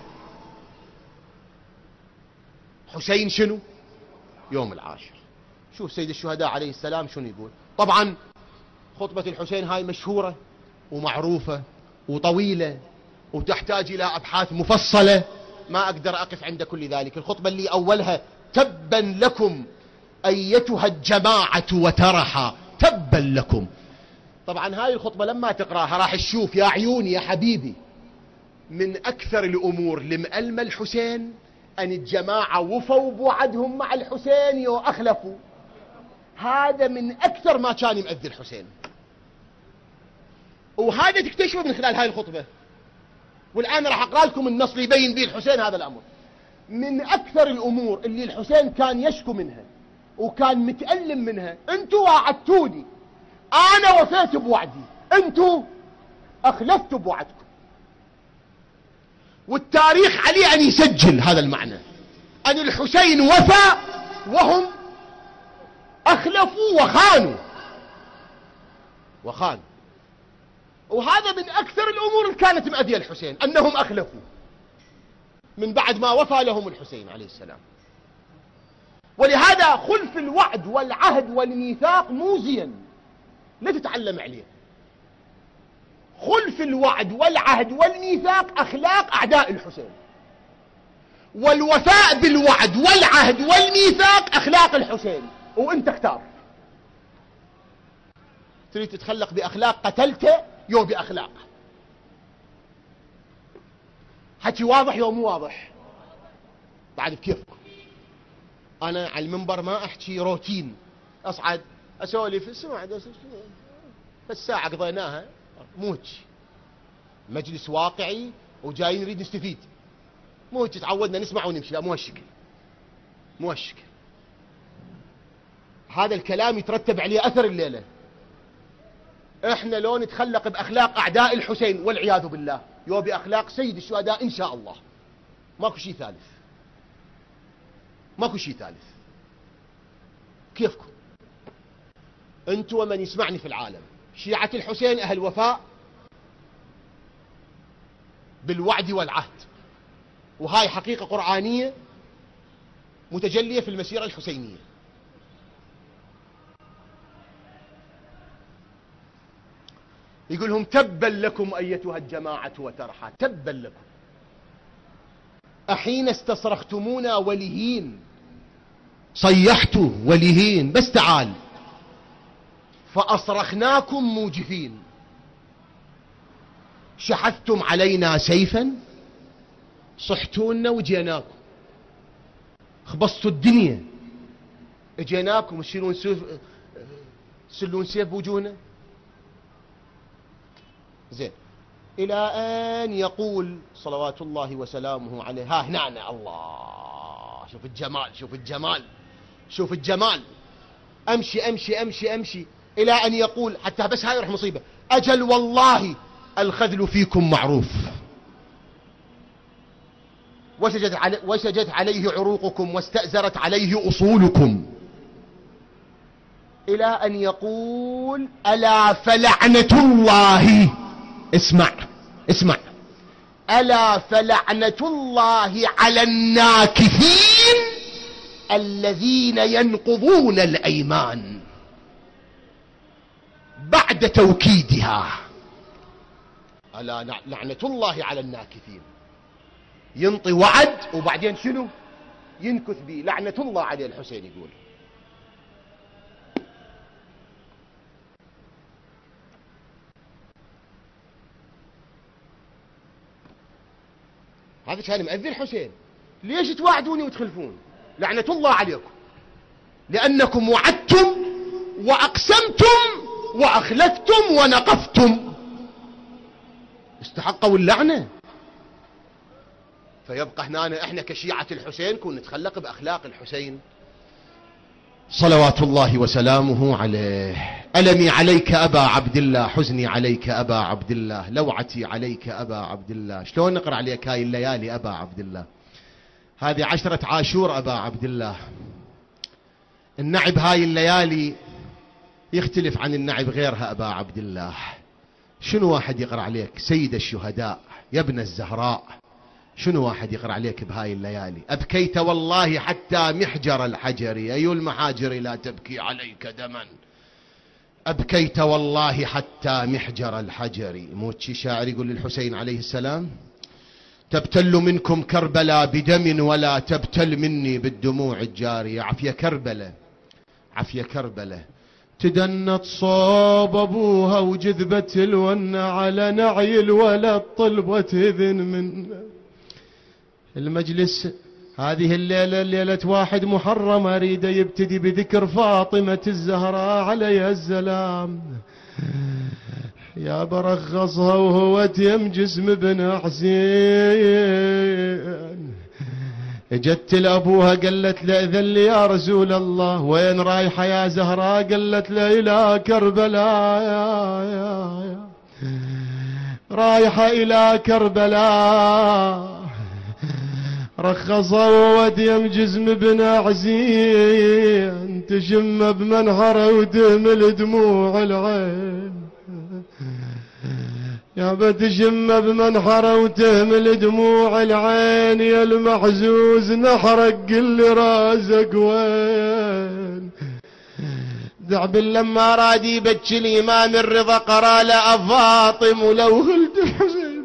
حسين شنو؟ يوم العاشر. شوف سيد الشهداء عليه السلام شنو يقول. طبعا خطبة الحسين هاي مشهورة ومعروفة وطويلة وتحتاج إلى أبحاث مفصلة، ما أقدر أقف عند كل ذلك. الخطبة اللي أولها تبا لكم أيتها الجماعة وترحى، تبا لكم. طبعا هاي الخطبة لما تقراها راح تشوف يا عيوني يا حبيبي من أكثر الأمور لمألم الحسين أن الجماعة وفوا بوعدهم مع الحسين وأخلفوا. هذا من أكثر ما كان يمأذي الحسين، وهذا تكتشفه من خلال هاي الخطبة. والآن راح أقرأ لكم النص اللي يبين به الحسين هذا الأمر. من أكثر الأمور اللي الحسين كان يشكو منها وكان متألم منها. انتوا وعدتوني، انا وفيت بوعدي، انتوا اخلفتوا بوعدكم. والتاريخ عليه ان يسجل هذا المعنى، ان الحسين وفى وهم اخلفوا وخانوا. وهذا من اكثر الامور اللي كانت مأذية الحسين، انهم اخلفوا من بعد ما وفى لهم الحسين عليه السلام. ولهذا خلف الوعد والعهد والميثاق مو زين، لا تتعلم عليه. خلف الوعد والعهد والميثاق اخلاق اعداء الحسين، والوفاء بالوعد والعهد والميثاق اخلاق الحسين. وانت اختار، تريد تتخلق باخلاق قتلته يو باخلاق. حكي واضح يو مو واضح؟ بعد بكيفكم. انا على المنبر ما احكي روتين، اصعد اسولف اسمع الساعه قضيناها، مو هيك. مجلس واقعي وجاي نريد نستفيد، مو هيك تعودنا نسمع ونمشي، لا مو هالشكل، مو هالشكل. هذا الكلام يترتب عليه اثر الليله. احنا لو نتخلق باخلاق اعداء الحسين والعياذ بالله يو باخلاق سيد الشهداء ان شاء الله، ماكو شيء ثالث، ماكو شيء ثالث. كيفكم انتوا ومن يسمعني في العالم؟ شيعة الحسين اهل وفاء بالوعد والعهد، وهاي حقيقة قرآنية متجلية في المسيرة الحسينية. يقول لهم تبا لكم أيتها الجماعة وترحى، تبا لكم أحين استصرختمونا ولهين، صيحتوا ولهين بس تعال، فأصرخناكم موجفين، شحذتم علينا سيفا، صحتونا وجيناكم، خبصتوا الدنيا اجيناكم تسلون سيف بوجوهنا. زين، إلى أن يقول صلوات الله وسلامه عليه، ها هنا الله، شوف الجمال، شوف الجمال، شوف الجمال، أمشي أمشي أمشي أمشي إلى أن يقول، حتى بس هاي رح مصيبة، أجل والله الخذل فيكم معروف، وسجت عليه عروقكم واستأزرت عليه أصولكم، إلى أن يقول ألا فلعنة الله، اسمع اسمع، ألا فلعنة الله على الناكثين الذين ينقضون الأيمان بعد توكيدها. ألا لعنة الله على الناكثين، ينطي وعد وبعدين شنو ينكث به، لعنة الله عليه. الحسين يقول هذا كان مأذي الحسين، ليش توعدوني وتخلفون؟ لعنة الله عليكم، لأنكم وعدتم وأقسمتم وأخلفتم ونقفتم، استحقوا اللعنة. فيبقى هنا احنا كشيعة الحسين كون نتخلق بأخلاق الحسين صلوات الله وسلامه عليه. ألمي عليك أبا عبد الله، حزني عليك أبا عبد الله، لوعتي عليك أبا عبد الله. شلون نقرأ عليك هاي الليالي أبا عبد الله؟ هذه 10 عاشور أبا عبد الله. النعب هاي الليالي يختلف عن النعب غيرها أبا عبد الله. شنو واحد يقرأ عليك سيد الشهداء يا ابن الزهراء؟ شنو واحد يقرأ عليك بهاي الليالي؟ أبكيت والله حتى محجر الحجر، أي المحاجر لا تبكي عليك دما، أبكيت والله حتى محجر الحجر. موتشي شاعر يقول للحسين عليه السلام، تبتل منكم كربلاء بدم ولا تبتل مني بالدموع الجارية. عفية كربلاء، عفية كربلاء، تدنت صوب أبوها وجذبت الون على نعي الولد طلبت إذن من المجلس. هذه الليلة ليلة 1 محرم، أريد يبتدي بذكر فاطمة الزهراء عليها السلام. يا برخصها وهو تيم جسم ابن حسين، اجت لأبوها قالت له اذن لي يا رسول الله، وين رايحة يا زهراء؟ قالت له إلى كربلاء يا رايحة إلى كربلاء. رخصوا وديم جزم بن عزين، تشم بمنحره وتهمل دموع العين. يا بتشم بمنحره وتهمل دموع العين، يا المحزوز نحرق قل راسك وين. دعبل لما راد يبكي الإمام الرضا قرا له فاطم ولو خلد الحسين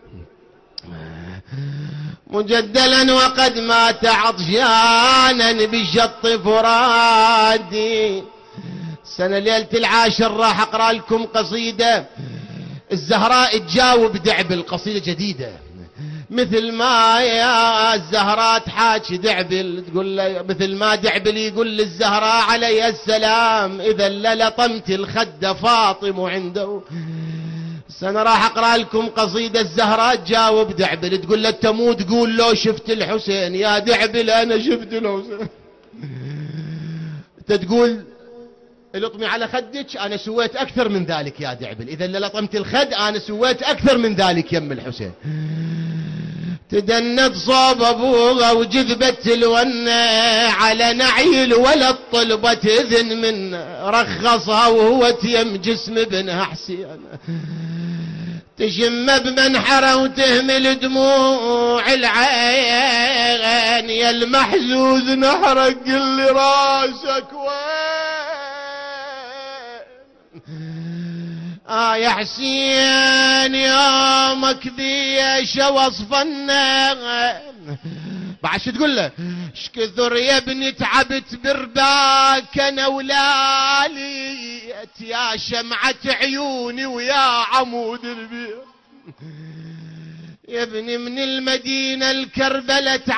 مجدلا وقد مات عطشانا بشط فرادي. سنة ليلة العاشر راح اقرا لكم قصيدة الزهراء تجاوب دعبل، قصيدة جديدة. مثل ما يا الزهراء تحاكي دعبل تقول له، مثل ما دعبل يقول للزهراء عليه السلام اذا للطمت الخد فاطم عنده. سنة راح اقرا لكم قصيدة الزهراء تجاوب دعبل، تقول له تموت تقول له شفت الحسين يا دعبل انا شفت الحسين. تقول لطمي على خدك انا سويت اكثر من ذلك يا دعبل، اذا لطمت الخد انا سويت اكثر من ذلك يم الحسين. تدنت صوب ابوها وجذبت الونه على نعي الولد طلبت اذن من رخصها وهو تيم جسم ابنها حسين. تشم بمنحره وتهمل دموع العين، يا المحزوز نحرق اللي راسك وين. يا حسين يومك بيش وصفنا. بعد شو تقول له؟ اش كثر يا ابني تعبت برباك انا ولاليت، يا شمعة عيوني ويا عمود البيت. يا ابني من المدينة الكربلت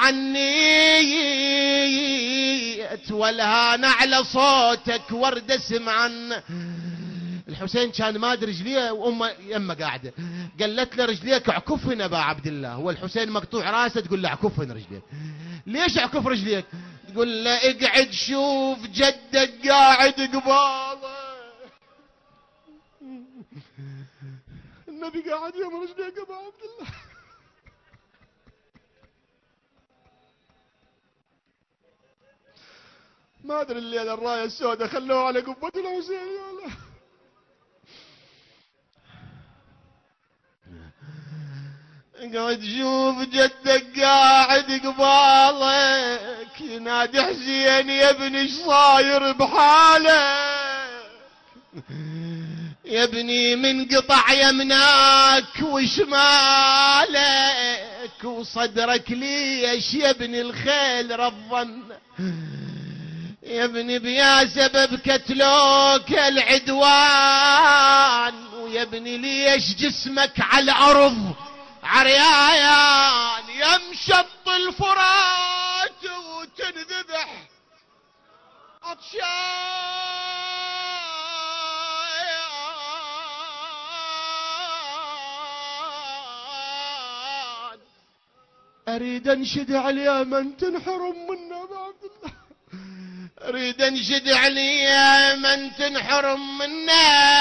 عني، والهان على صوتك ورد اسمعن. الحسين كان ماد رجليه وامه يمه قاعده، قالت له رجليك عكفن ابا عبد الله. هو الحسين مقطوع راسه تقول له عكفن رجليك. ليش عكف رجليك؟ تقول له اقعد شوف جدك قاعد قباله. النبي قاعد يم رجليك ابا عبد الله. ما ادري الليله الرايه السوداء خلوه على قبه الحسين يا الله. قاعد شوف جدك قاعد قبالك ينادي حسين يا ابني ايش صاير بحالك. يا ابني من قطع يمناك وشمالك وصدرك ليش يا ابني الخيل رضن. يا ابني بيا سبب قتلوك العدوان، ويا ابني ليش جسمك على الارض عريان. يمشط الفرات وتنذبح عطشان. اريد انشد على من تنحرم منا ابو عبد الله، اريد انشد على من تنحرم منا.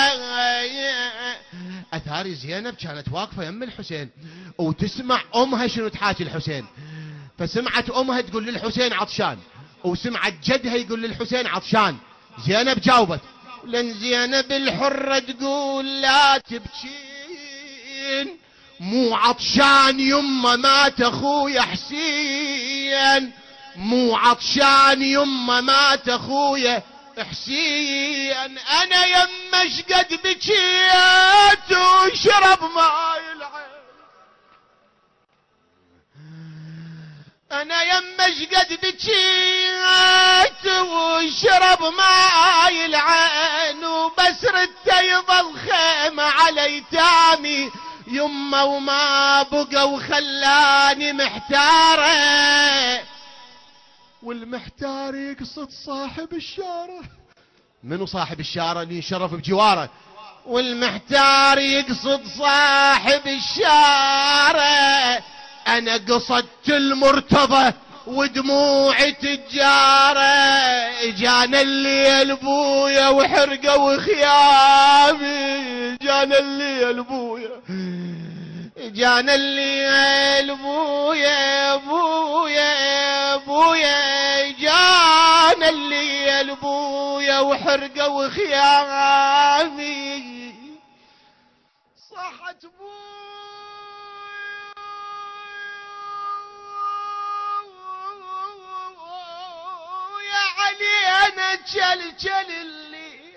اثاري زينب كانت واقفه يم الحسين وتسمع امها شنو تحاكي الحسين، فسمعت امها تقول للحسين عطشان، وسمعت جدها يقول للحسين عطشان. زينب جاوبت لن زينب الحره تقول لا تبكين، مو عطشان يمه مات اخويا حسين، مو عطشان يمه مات اخويا حسين. انا يمش قد بكيت وشرب ماي العين، انا يمش قد بكيت وشرب ماي العين، وبس رد يظل خيمه على ايتامي يمه وما بقى وخلاني محتاره. والمحتار يقصد صاحب الشارة. منو صاحب الشارة اللي يشرف بجواره؟ والمحتار يقصد صاحب الشارة، انا قصدت المرتضى ودموعي تجاره، جانا الليل بويا وحرقه وخيامي، جانا الليل بويا، جانا الليل بويا بويا بويا، جانا الليل بويا وحرقه وخيامي، صحت بويا علينا تشلشل الليل.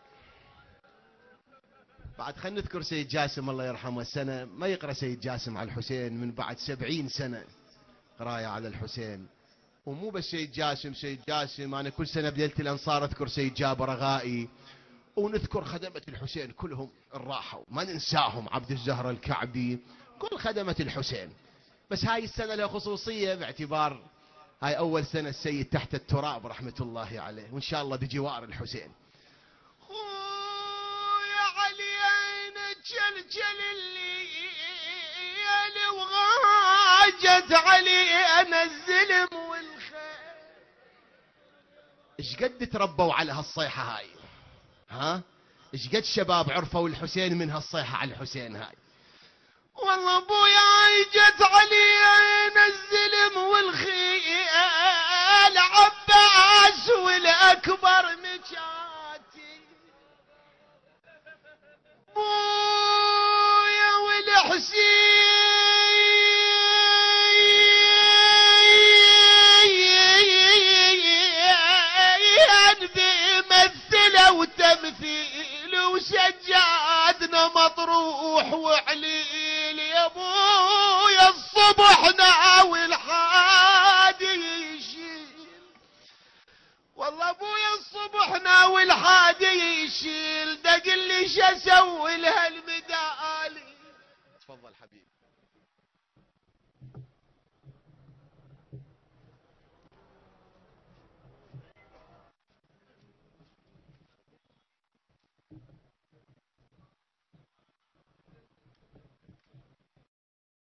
بعد خلنا نذكر سيد جاسم الله يرحمه، السنة ما يقرأ سيد جاسم على الحسين من بعد 70 سنة قراية على الحسين. ومو بس سيد جاسم، سيد جاسم أنا كل سنة بليلة الأنصار أذكر سيد جابر غائي، ونذكر خدمة الحسين كلهم الراحوا، ما ننساهم، عبد الزهر الكعبي، كل خدمة الحسين. بس هاي السنة لها خصوصية باعتبار هاي أول سنة السيد تحت التراب رحمة الله عليه، وإن شاء الله بجوار الحسين. خويا علينا تشلشل الليل وغاجت علينا الزلم والخير. ايش قد تربوا على هالصيحة هاي؟ ها؟ ايش قد شباب عرفوا الحسين من هالصيحة على الحسين هاي؟ والله ابويا جت علينا الزلم والخيال، عباس والاكبر مجاتي، ابويا والحسين بيمثله وتمثيل، وسجادنا مطروح وعليل، يا ابويا الصبح ناوي الحادي يشيل، والله ابويا الصبح ناوي الحادي يشيل، دق لي شو اسوي لها المدالي. تفضل حبيبي.